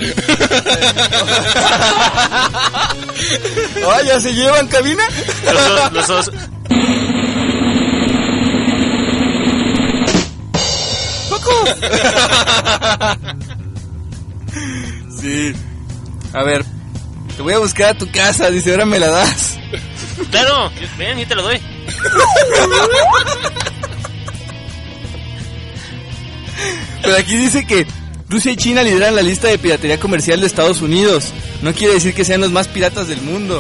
¿Ya se llevan cabina? Los dos. Sí. A ver, te voy a buscar a tu casa, dice, ahora me la das. Claro, ven, yo te lo doy. Pero aquí dice que Rusia y China lideran la lista de piratería comercial de Estados Unidos. No quiere decir que sean los más piratas del mundo,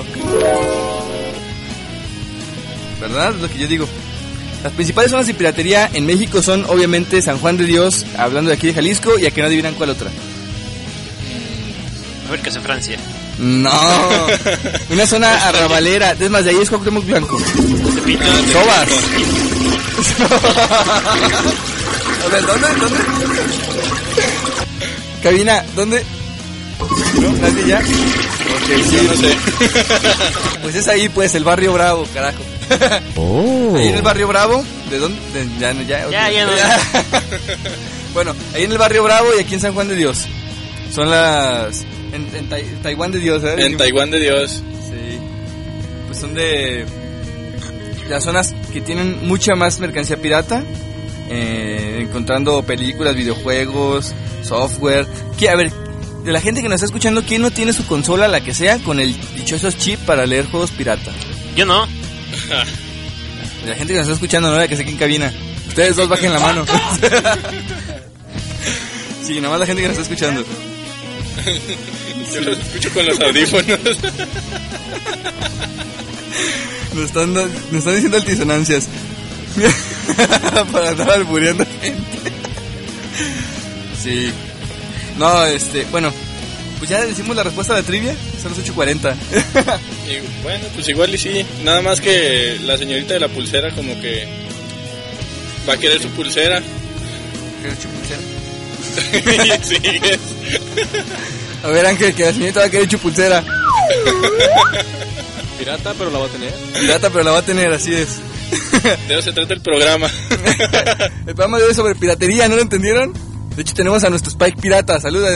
¿verdad? Es lo que yo digo. Las principales zonas de piratería en México son obviamente San Juan de Dios, hablando de aquí de Jalisco, y a que no adivinan cuál otra. A ver, ¿qué hace Francia? No, una zona arrabalera, es más, de ahí es Cuauhtémoc Blanco. Sobas. A ver, ¿dónde? Cabina, ¿dónde? ¿No? ¿Nadie ya? Ok, sí, no sé. Pues es ahí, pues, el Barrio Bravo, carajo. Ahí en el Barrio Bravo, ¿de dónde? Ya no. Bueno, ahí en el Barrio Bravo y aquí en San Juan de Dios. Son las... En Taiwán de Dios, ¿eh? En Taiwán de Dios. Sí. Pues son de las zonas que tienen mucha más mercancía pirata. Encontrando películas, videojuegos, software. A ver, de la gente que nos está escuchando, ¿quién no tiene su consola, la que sea, con el dichoso chip para leer juegos pirata? Yo no. De la gente que nos está escuchando, no la que sé aquí en cabina. Ustedes dos bajen la mano. Sí, nada más la gente que nos está escuchando. Yo los escucho con los audífonos. Nos están diciendo altisonancias. Para andar albureando gente. Sí. No, bueno, pues ya decimos la respuesta a la trivia. Son las 8:40. Y bueno, pues igual y sí. Nada más que la señorita de la pulsera como que va a querer su pulsera. ¿Quieres su pulsera? Sí, es. A ver, Ángel, que la señorita va a querer su pulsera. Pirata, pero la va a tener. Pirata, pero la va a tener, así es. De eso se trata el programa. El programa de hoy es sobre piratería, ¿no lo entendieron? De hecho tenemos a nuestro Spike pirata, saluda.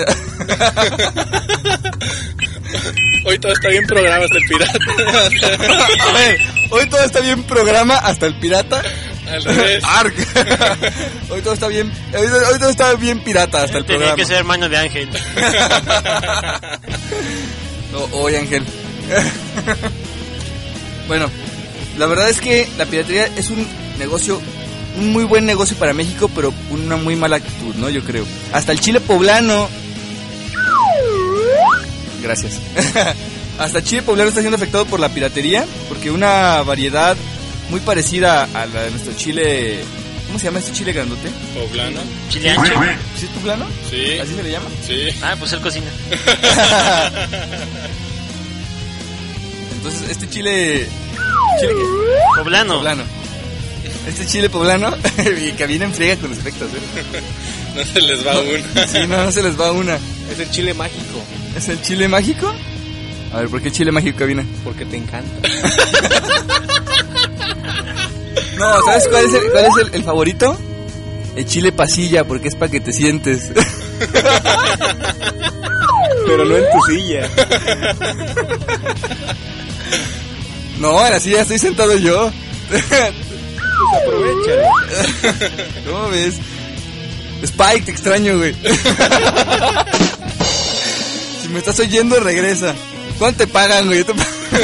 Hoy todo está bien programa hasta el pirata. A ver, hoy todo está bien programa hasta el pirata. Al revés. Hoy todo está bien, hoy todo está bien pirata hasta el programa. Tenía que ser hermano de Ángel. No, hoy Ángel. Bueno, la verdad es que la piratería es un muy buen negocio para México, pero una muy mala actitud, ¿no? Yo creo. Hasta el chile poblano. Gracias. Hasta el chile poblano está siendo afectado por la piratería, porque una variedad muy parecida a la de nuestro chile. ¿Cómo se llama este chile grandote? ¿Poblano? ¿Chile ancho? ¿Sí es poblano? Sí. ¿Así se le llama? Sí. Ah, pues él cocina. Entonces, este chile... ¿Chile qué? Poblano. Este chile poblano, y cabina en friega con los efectos, ¿eh? No se les va una. Sí, no se les va una. Es el chile mágico. ¿Es el chile mágico? A ver, ¿por qué chile mágico, cabina? Porque te encanta. No, ¿sabes cuál es el favorito? El chile pasilla, porque es para que te sientes. Pero no en tu silla. No, en la silla estoy sentado yo. Pues aprovecha. ¿Cómo ves? Spike, te extraño, güey. Si me estás oyendo, regresa. ¿Cuánto te pagan, güey? Sí.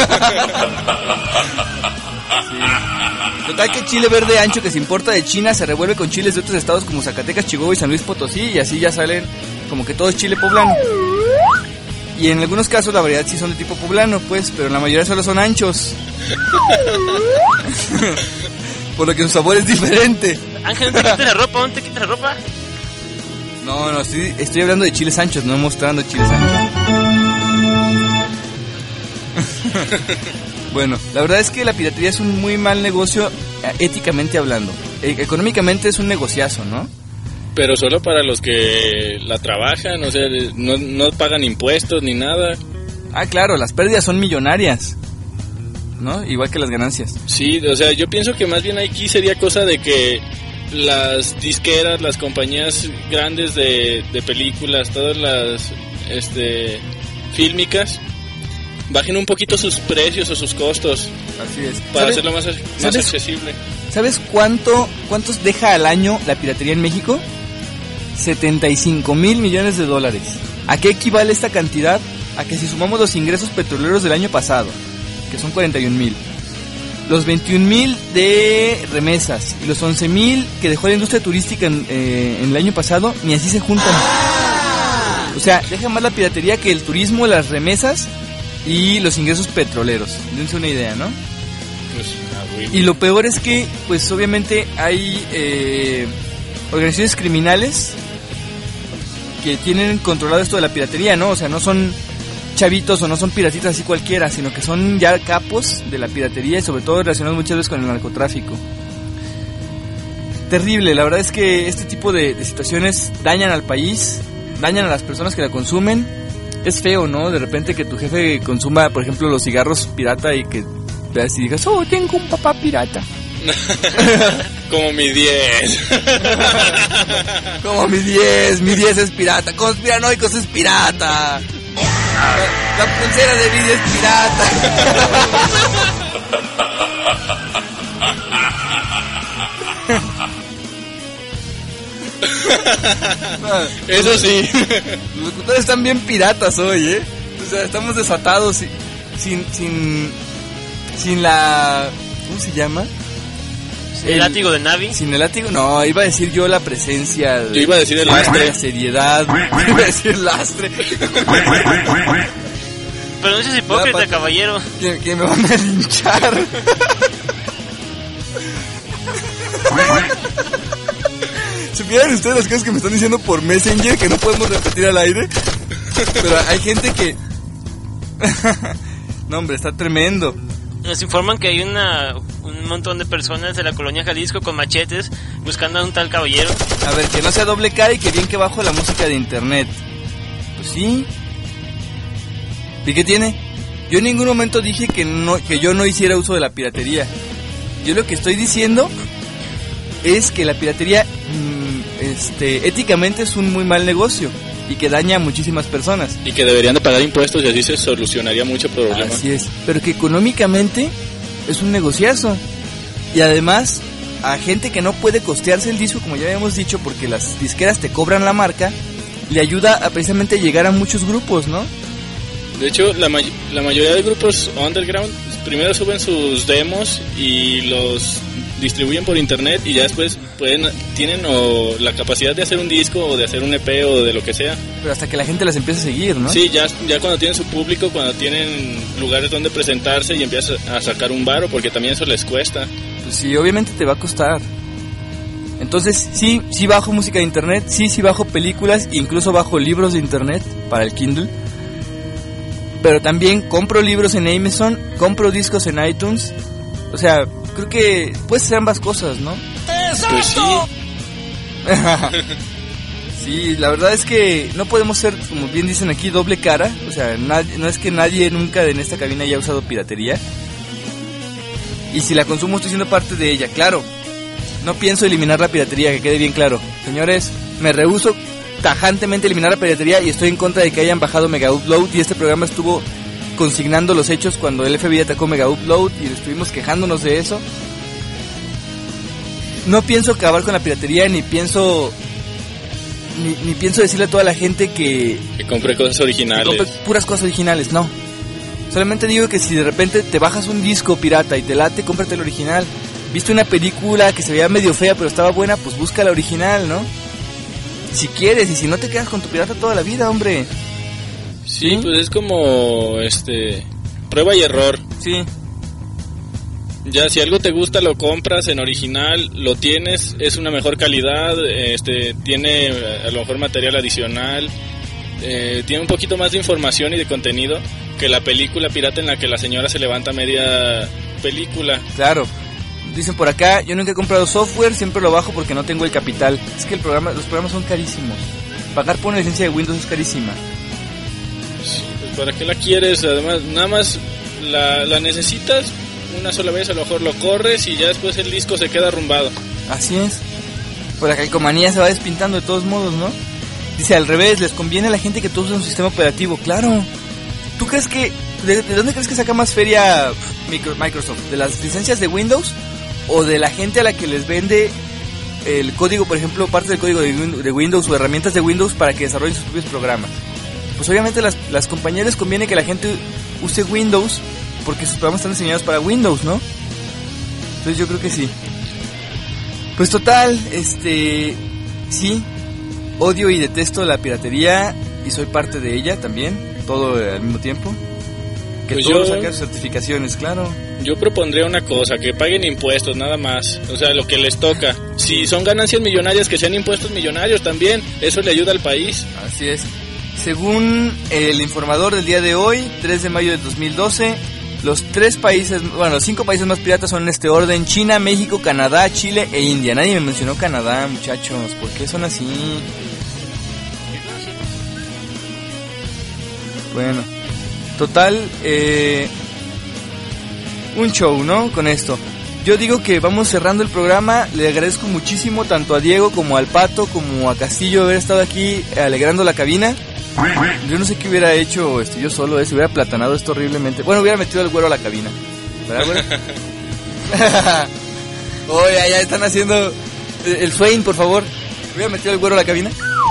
Total que chile verde ancho que se importa de China se revuelve con chiles de otros estados como Zacatecas, Chihuahua y San Luis Potosí, y así ya salen como que todo es chile poblano. Y en algunos casos la variedad sí son de tipo poblano, pues, pero la mayoría solo son anchos. Por lo que su sabor es diferente. Ángel, ¿no te quites la ropa? ¿No te quites la ropa? No, estoy hablando de chiles anchos, no mostrando chiles anchos. Bueno, la verdad es que la piratería es un muy mal negocio, éticamente hablando. Económicamente es un negociazo, ¿no? Pero solo para los que la trabajan, o sea, no pagan impuestos ni nada. Ah, claro, las pérdidas son millonarias, ¿no? Igual que las ganancias. Sí, o sea, yo pienso que más bien aquí sería cosa de que las disqueras, las compañías grandes de películas, todas las fílmicas, bajen un poquito sus precios o sus costos. Así es. Para hacerlo más accesible. ¿Sabes cuántos deja al año la piratería en México? 75,000 millones de dólares. ¿A qué equivale esta cantidad? A que si sumamos los ingresos petroleros del año pasado, que son 41,000, los 21,000 de remesas y los 11,000 que dejó la industria turística en el año pasado, ni así se juntan. O sea, deja más la piratería que el turismo, las remesas y los ingresos petroleros. Dense una idea, ¿no? Pues, y lo peor es que, pues obviamente hay organizaciones criminales que tienen controlado esto de la piratería, ¿no? O sea, no son chavitos o no son piratitas así cualquiera, sino que son ya capos de la piratería y sobre todo relacionados muchas veces con el narcotráfico. terrible. La verdad es que este tipo de situaciones dañan al país, dañan a las personas que la consumen. Es feo, ¿no? De repente que tu jefe consuma, por ejemplo, los cigarros pirata y que veas y digas, oh, tengo un papá pirata. Como mi 10. Como mi 10 es pirata. Conspiranoicos es pirata. La pulsera de vídeo es pirata. Eso sí. Los locutores están bien piratas hoy, ¿eh? O sea, estamos desatados sin la... ¿Cómo se llama? ¿El látigo de Navi? Sin el látigo, no, iba a decir yo la presencia. Yo iba a decir el lastre. La seriedad. Iba a decir lastre. Pero no seas hipócrita, caballero. Que me van a linchar. ¿Supieran ustedes las cosas que me están diciendo por Messenger que no podemos repetir al aire? Pero hay gente que... No, hombre, está tremendo. Nos informan que hay un montón de personas de la colonia Jalisco con machetes buscando a un tal caballero. A ver, que no sea doble cara y que bien que bajo la música de internet. Pues sí. ¿Y qué tiene? Yo en ningún momento dije que yo no hiciera uso de la piratería. Yo lo que estoy diciendo es que la piratería éticamente es un muy mal negocio y que daña a muchísimas personas. Y que deberían de pagar impuestos y así se solucionaría mucho problema. Así es, pero que económicamente es un negociazo. Y además, a gente que no puede costearse el disco, como ya habíamos dicho, porque las disqueras te cobran la marca, le ayuda a precisamente llegar a muchos grupos, ¿no? De hecho, la mayoría de grupos underground primero suben sus demos y los distribuyen por internet y ya después tienen o la capacidad de hacer un disco o de hacer un EP o de lo que sea. Pero hasta que la gente las empiece a seguir, ¿no? Sí, ya cuando tienen su público, cuando tienen lugares donde presentarse y empiezan a sacar un varo, porque también eso les cuesta. Pues sí, obviamente te va a costar. Entonces, sí bajo música de internet, sí bajo películas, incluso bajo libros de internet para el Kindle. Pero también compro libros en Amazon, compro discos en iTunes. O sea, creo que puedes hacer ambas cosas, ¿no? Pues sí. Sí, la verdad es que no podemos ser, como bien dicen aquí, doble cara. O sea, no es que nadie nunca en esta cabina haya usado piratería. Y si la consumo estoy siendo parte de ella, claro. No pienso eliminar la piratería, que quede bien claro. Señores, me rehúso tajantemente a eliminar la piratería y estoy en contra de que hayan bajado Mega Upload, y este programa estuvo consignando los hechos cuando el FBI atacó Mega Upload y estuvimos quejándonos de eso. No pienso acabar con la piratería, ni pienso decirle a toda la gente que compre cosas originales, que compre puras cosas originales, no. Solamente digo que si de repente te bajas un disco pirata y te late, cómprate el original. Viste una película que se veía medio fea pero estaba buena, pues busca la original, ¿no? Si quieres, y si no te quedas con tu pirata toda la vida, hombre. Sí, pues es como prueba y error. Sí. Ya si algo te gusta lo compras en original, lo tienes, es una mejor calidad, tiene a lo mejor material adicional, tiene un poquito más de información y de contenido que la película pirata en la que la señora se levanta media película. Claro. Dicen por acá, yo nunca he comprado software, siempre lo bajo porque no tengo el capital. Es que los programas son carísimos. Pagar por una licencia de Windows es carísima. Sí, pues ¿para qué la quieres? Además, nada más la necesitas una sola vez, a lo mejor lo corres y ya después el disco se queda arrumbado. Así es. Pues la calcomanía se va despintando de todos modos, ¿no? Dice, al revés, les conviene a la gente que tú uses un sistema operativo. Claro. ¿Tú crees que... ¿De dónde crees que saca más feria Microsoft? ¿De las licencias de Windows? ¿O de la gente a la que les vende el código, por ejemplo, parte del código de Windows o herramientas de Windows para que desarrollen sus propios programas? Pues obviamente las compañías les conviene que la gente use Windows porque sus programas están diseñados para Windows, ¿no? Entonces yo creo que sí. Pues total, sí, odio y detesto la piratería y soy parte de ella también, todo al mismo tiempo. Que pues todos saquen sus certificaciones, claro. Yo propondría una cosa, que paguen impuestos nada más, o sea, lo que les toca. Si son ganancias millonarias, que sean impuestos millonarios también, eso le ayuda al país. Así es. Según el informador del día de hoy, 3 de mayo del 2012, Los 3 países, bueno, los 5 países más piratas son en este orden: China, México, Canadá, Chile e India. Nadie me mencionó Canadá, muchachos. ¿Por qué son así? Bueno, total, un show, ¿no? Con esto. Yo digo que vamos cerrando el programa. Le agradezco muchísimo tanto a Diego como al Pato como a Castillo haber estado aquí alegrando la cabina. Yo no sé qué hubiera hecho yo solo, se hubiera platanado esto horriblemente. Bueno, hubiera metido al güero a la cabina, ¿verdad, güero? Oh, ya están haciendo el Swain, por favor. ¿Hubiera metido al güero a la cabina?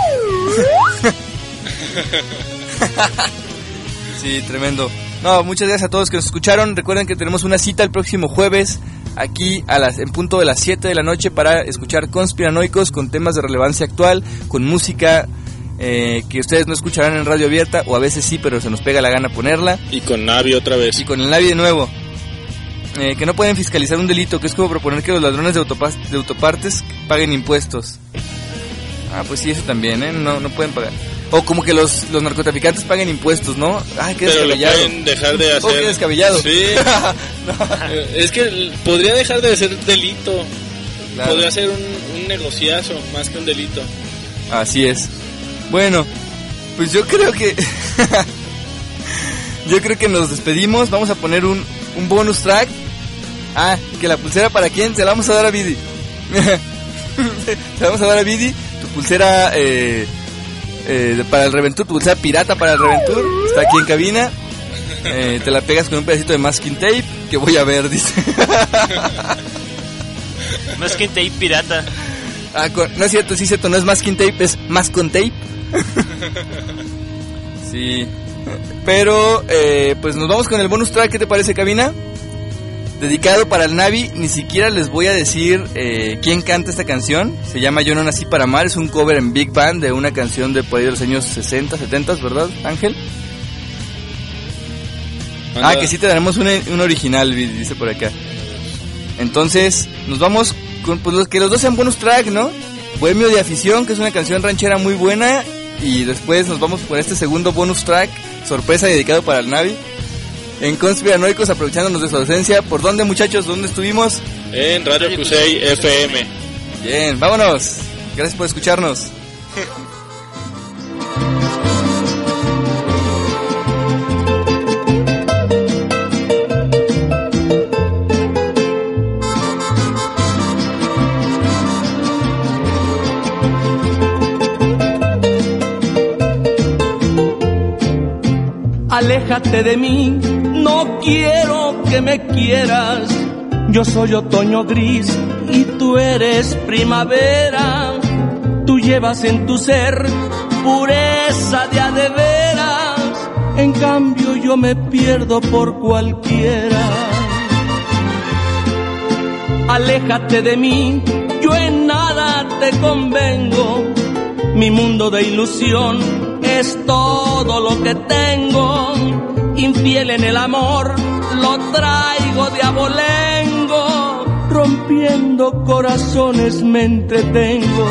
Sí, tremendo. No, muchas gracias a todos que nos escucharon. Recuerden que tenemos una cita el próximo jueves aquí en punto de las 7 de la noche para escuchar Conspiranoicos con temas de relevancia actual, con música que ustedes no escucharán en radio abierta, o a veces sí, pero se nos pega la gana ponerla. Y con Navi otra vez. Y con el Navi de nuevo. Que no pueden fiscalizar un delito, que es como proponer que los ladrones de autopartes paguen impuestos. Ah, pues sí, eso también, no pueden pagar. O como que los narcotraficantes paguen impuestos, ¿no? Ay, qué descabellado. Pero lo pueden dejar de hacer. Oh, qué descabellado. Sí. No. Es que podría dejar de ser delito. Claro. Podría ser un negociazo más que un delito. Así es. Bueno, pues yo creo que nos despedimos. Vamos a poner un bonus track. Ah, que la pulsera, ¿para quién? Se la vamos a dar a Vidi. Se la vamos a dar a Vidi. Tu pulsera para el Reventur, tu pulsera pirata para el Reventur, está aquí en cabina. Te la pegas con un pedacito de masking tape que voy a ver, dice. Masking tape pirata. Ah, no es cierto, sí es cierto, no es masking tape, es mascon tape. Sí. Pero pues nos vamos con el bonus track. ¿Qué te parece, cabina? Dedicado para el Navi. Ni siquiera les voy a decir quién canta esta canción. Se llama Yo no nací para amar. Es un cover en Big Band de una canción de por ahí de los años 60, 70, ¿verdad, Ángel? Anda. Ah, que sí te daremos un original, dice por acá. Entonces nos vamos con pues que los dos sean bonus track, ¿no? Bohemio de Afición, que es una canción ranchera muy buena. Y después nos vamos con este segundo bonus track, sorpresa, dedicado para el Navi, en Conspiranoicos, aprovechándonos de su ausencia. ¿Por dónde, muchachos? ¿Dónde estuvimos? En Radio Cusey FM. Bien, vámonos. Gracias por escucharnos. Aléjate de mí, no quiero que me quieras. Yo soy otoño gris y tú eres primavera. Tú llevas en tu ser pureza de a de veras. En cambio yo me pierdo por cualquiera. Aléjate de mí, yo en nada te convengo. Mi mundo de ilusión es todo lo que tengo. Infiel en el amor, lo traigo de abolengo. Rompiendo corazones me entretengo.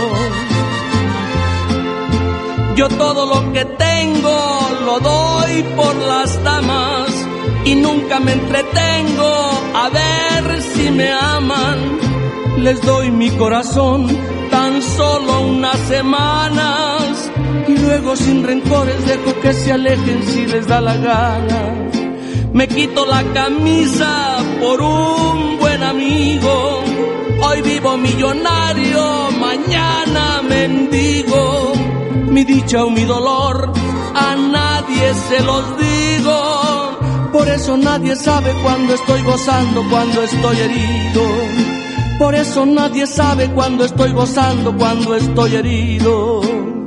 Yo todo lo que tengo lo doy por las damas. Y nunca me entretengo a ver si me aman. Les doy mi corazón tan solo unas semanas. Y luego sin rencores dejo que se alejen si les da la gana. Me quito la camisa por un buen amigo. Hoy vivo millonario, mañana mendigo. Mi dicha o mi dolor a nadie se los digo. Por eso nadie sabe cuando estoy gozando, cuando estoy herido. Por eso nadie sabe cuando estoy gozando, cuando estoy herido.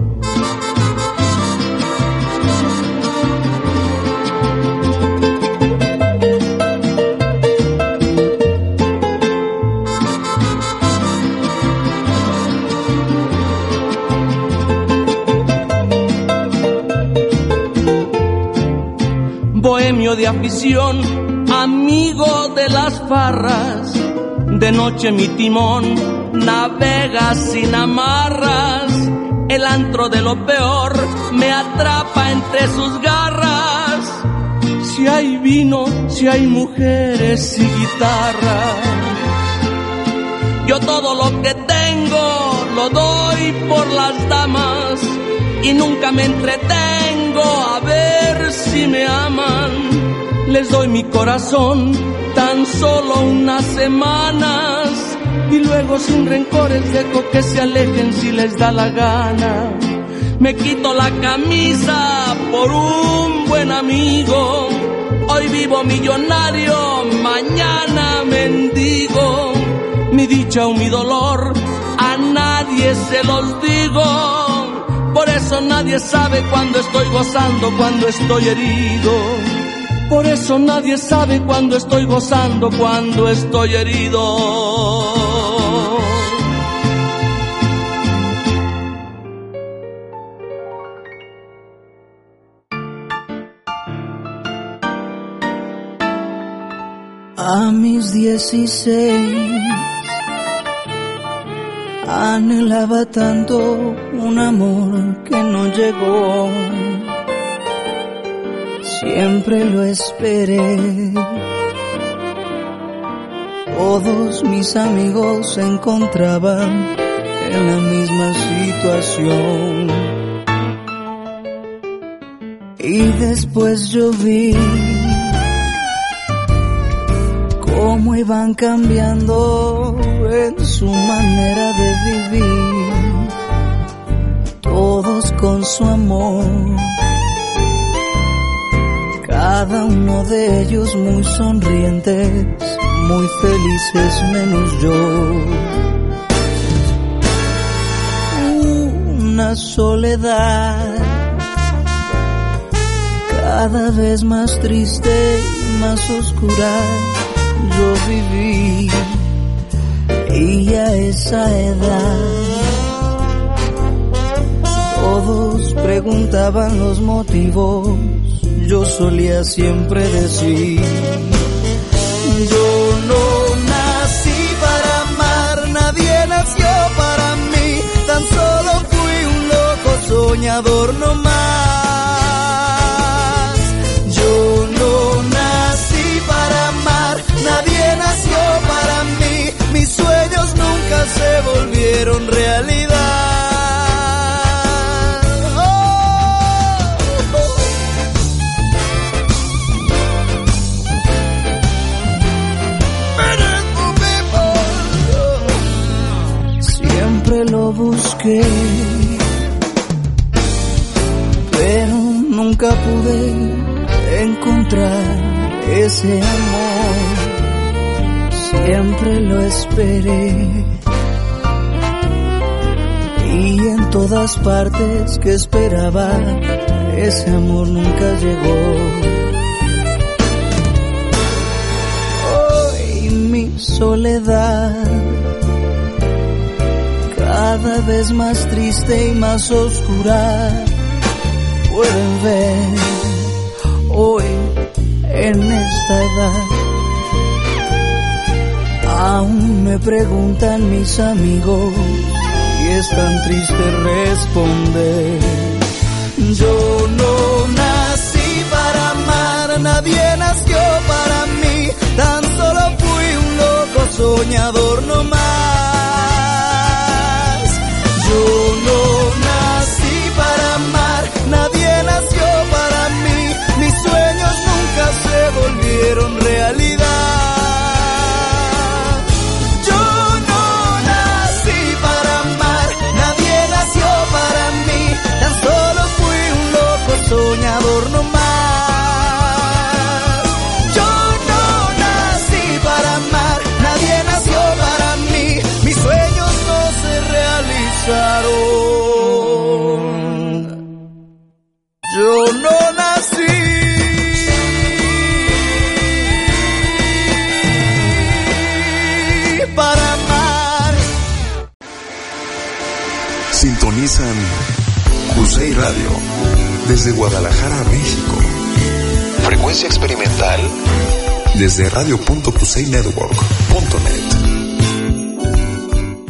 Bohemio de afición, amigo de las farras. De noche mi timón navega sin amarras. El antro de lo peor me atrapa entre sus garras. si hay vino, si hay mujeres y guitarra. Yo todo lo que tengo lo doy por las damas y nunca me entretengo a ver si me aman. Les doy mi corazón tan solo unas semanas y luego sin rencores dejo que se alejen si les da la gana. Me quito la camisa por un buen amigo. Hoy vivo millonario, mañana mendigo. Mi dicha o mi dolor a nadie se los digo. Por eso nadie sabe cuando estoy gozando, cuando estoy herido. Por eso nadie sabe cuando estoy gozando, cuando estoy herido. A mis 16 anhelaba tanto un amor que no llegó. Siempre lo esperé. Todos mis amigos se encontraban en la misma situación. Y después yo vi cómo iban cambiando en su manera de vivir, todos con su amor, cada uno de ellos muy sonrientes, muy felices menos yo. Una soledad cada vez más triste y más oscura yo viví, y a esa edad todos preguntaban los motivos, yo solía siempre decir: yo no nací para amar, nadie nació para mí, tan solo fui un loco soñador no más. Yo no nací para amar, nadie nació para mí, mis sueños nunca se volvieron realidad. Siempre lo busqué, pero nunca pude encontrar ese amor. Siempre lo esperé y en todas partes que esperaba ese amor nunca llegó. Hoy mi soledad cada vez más triste y más oscura, pueden ver hoy en esta edad. Aún me preguntan mis amigos y es tan triste responder: yo no nací para amar, nadie nació para mí, tan solo fui un loco soñador no más. Yo no nací para amar, nadie nació para mí, mis sueños nunca se volvieron realidad. Yo no nací para amar, nadie nació para mí, tan solo fui un loco soñador no más. Yo no nací para amar, nadie nació para mí, mis sueños no se realizaron. Yo no nací para amar. Sintonizan Cusey Radio desde Guadalajara, México. Frecuencia experimental desde radio.cuseynetwork.net.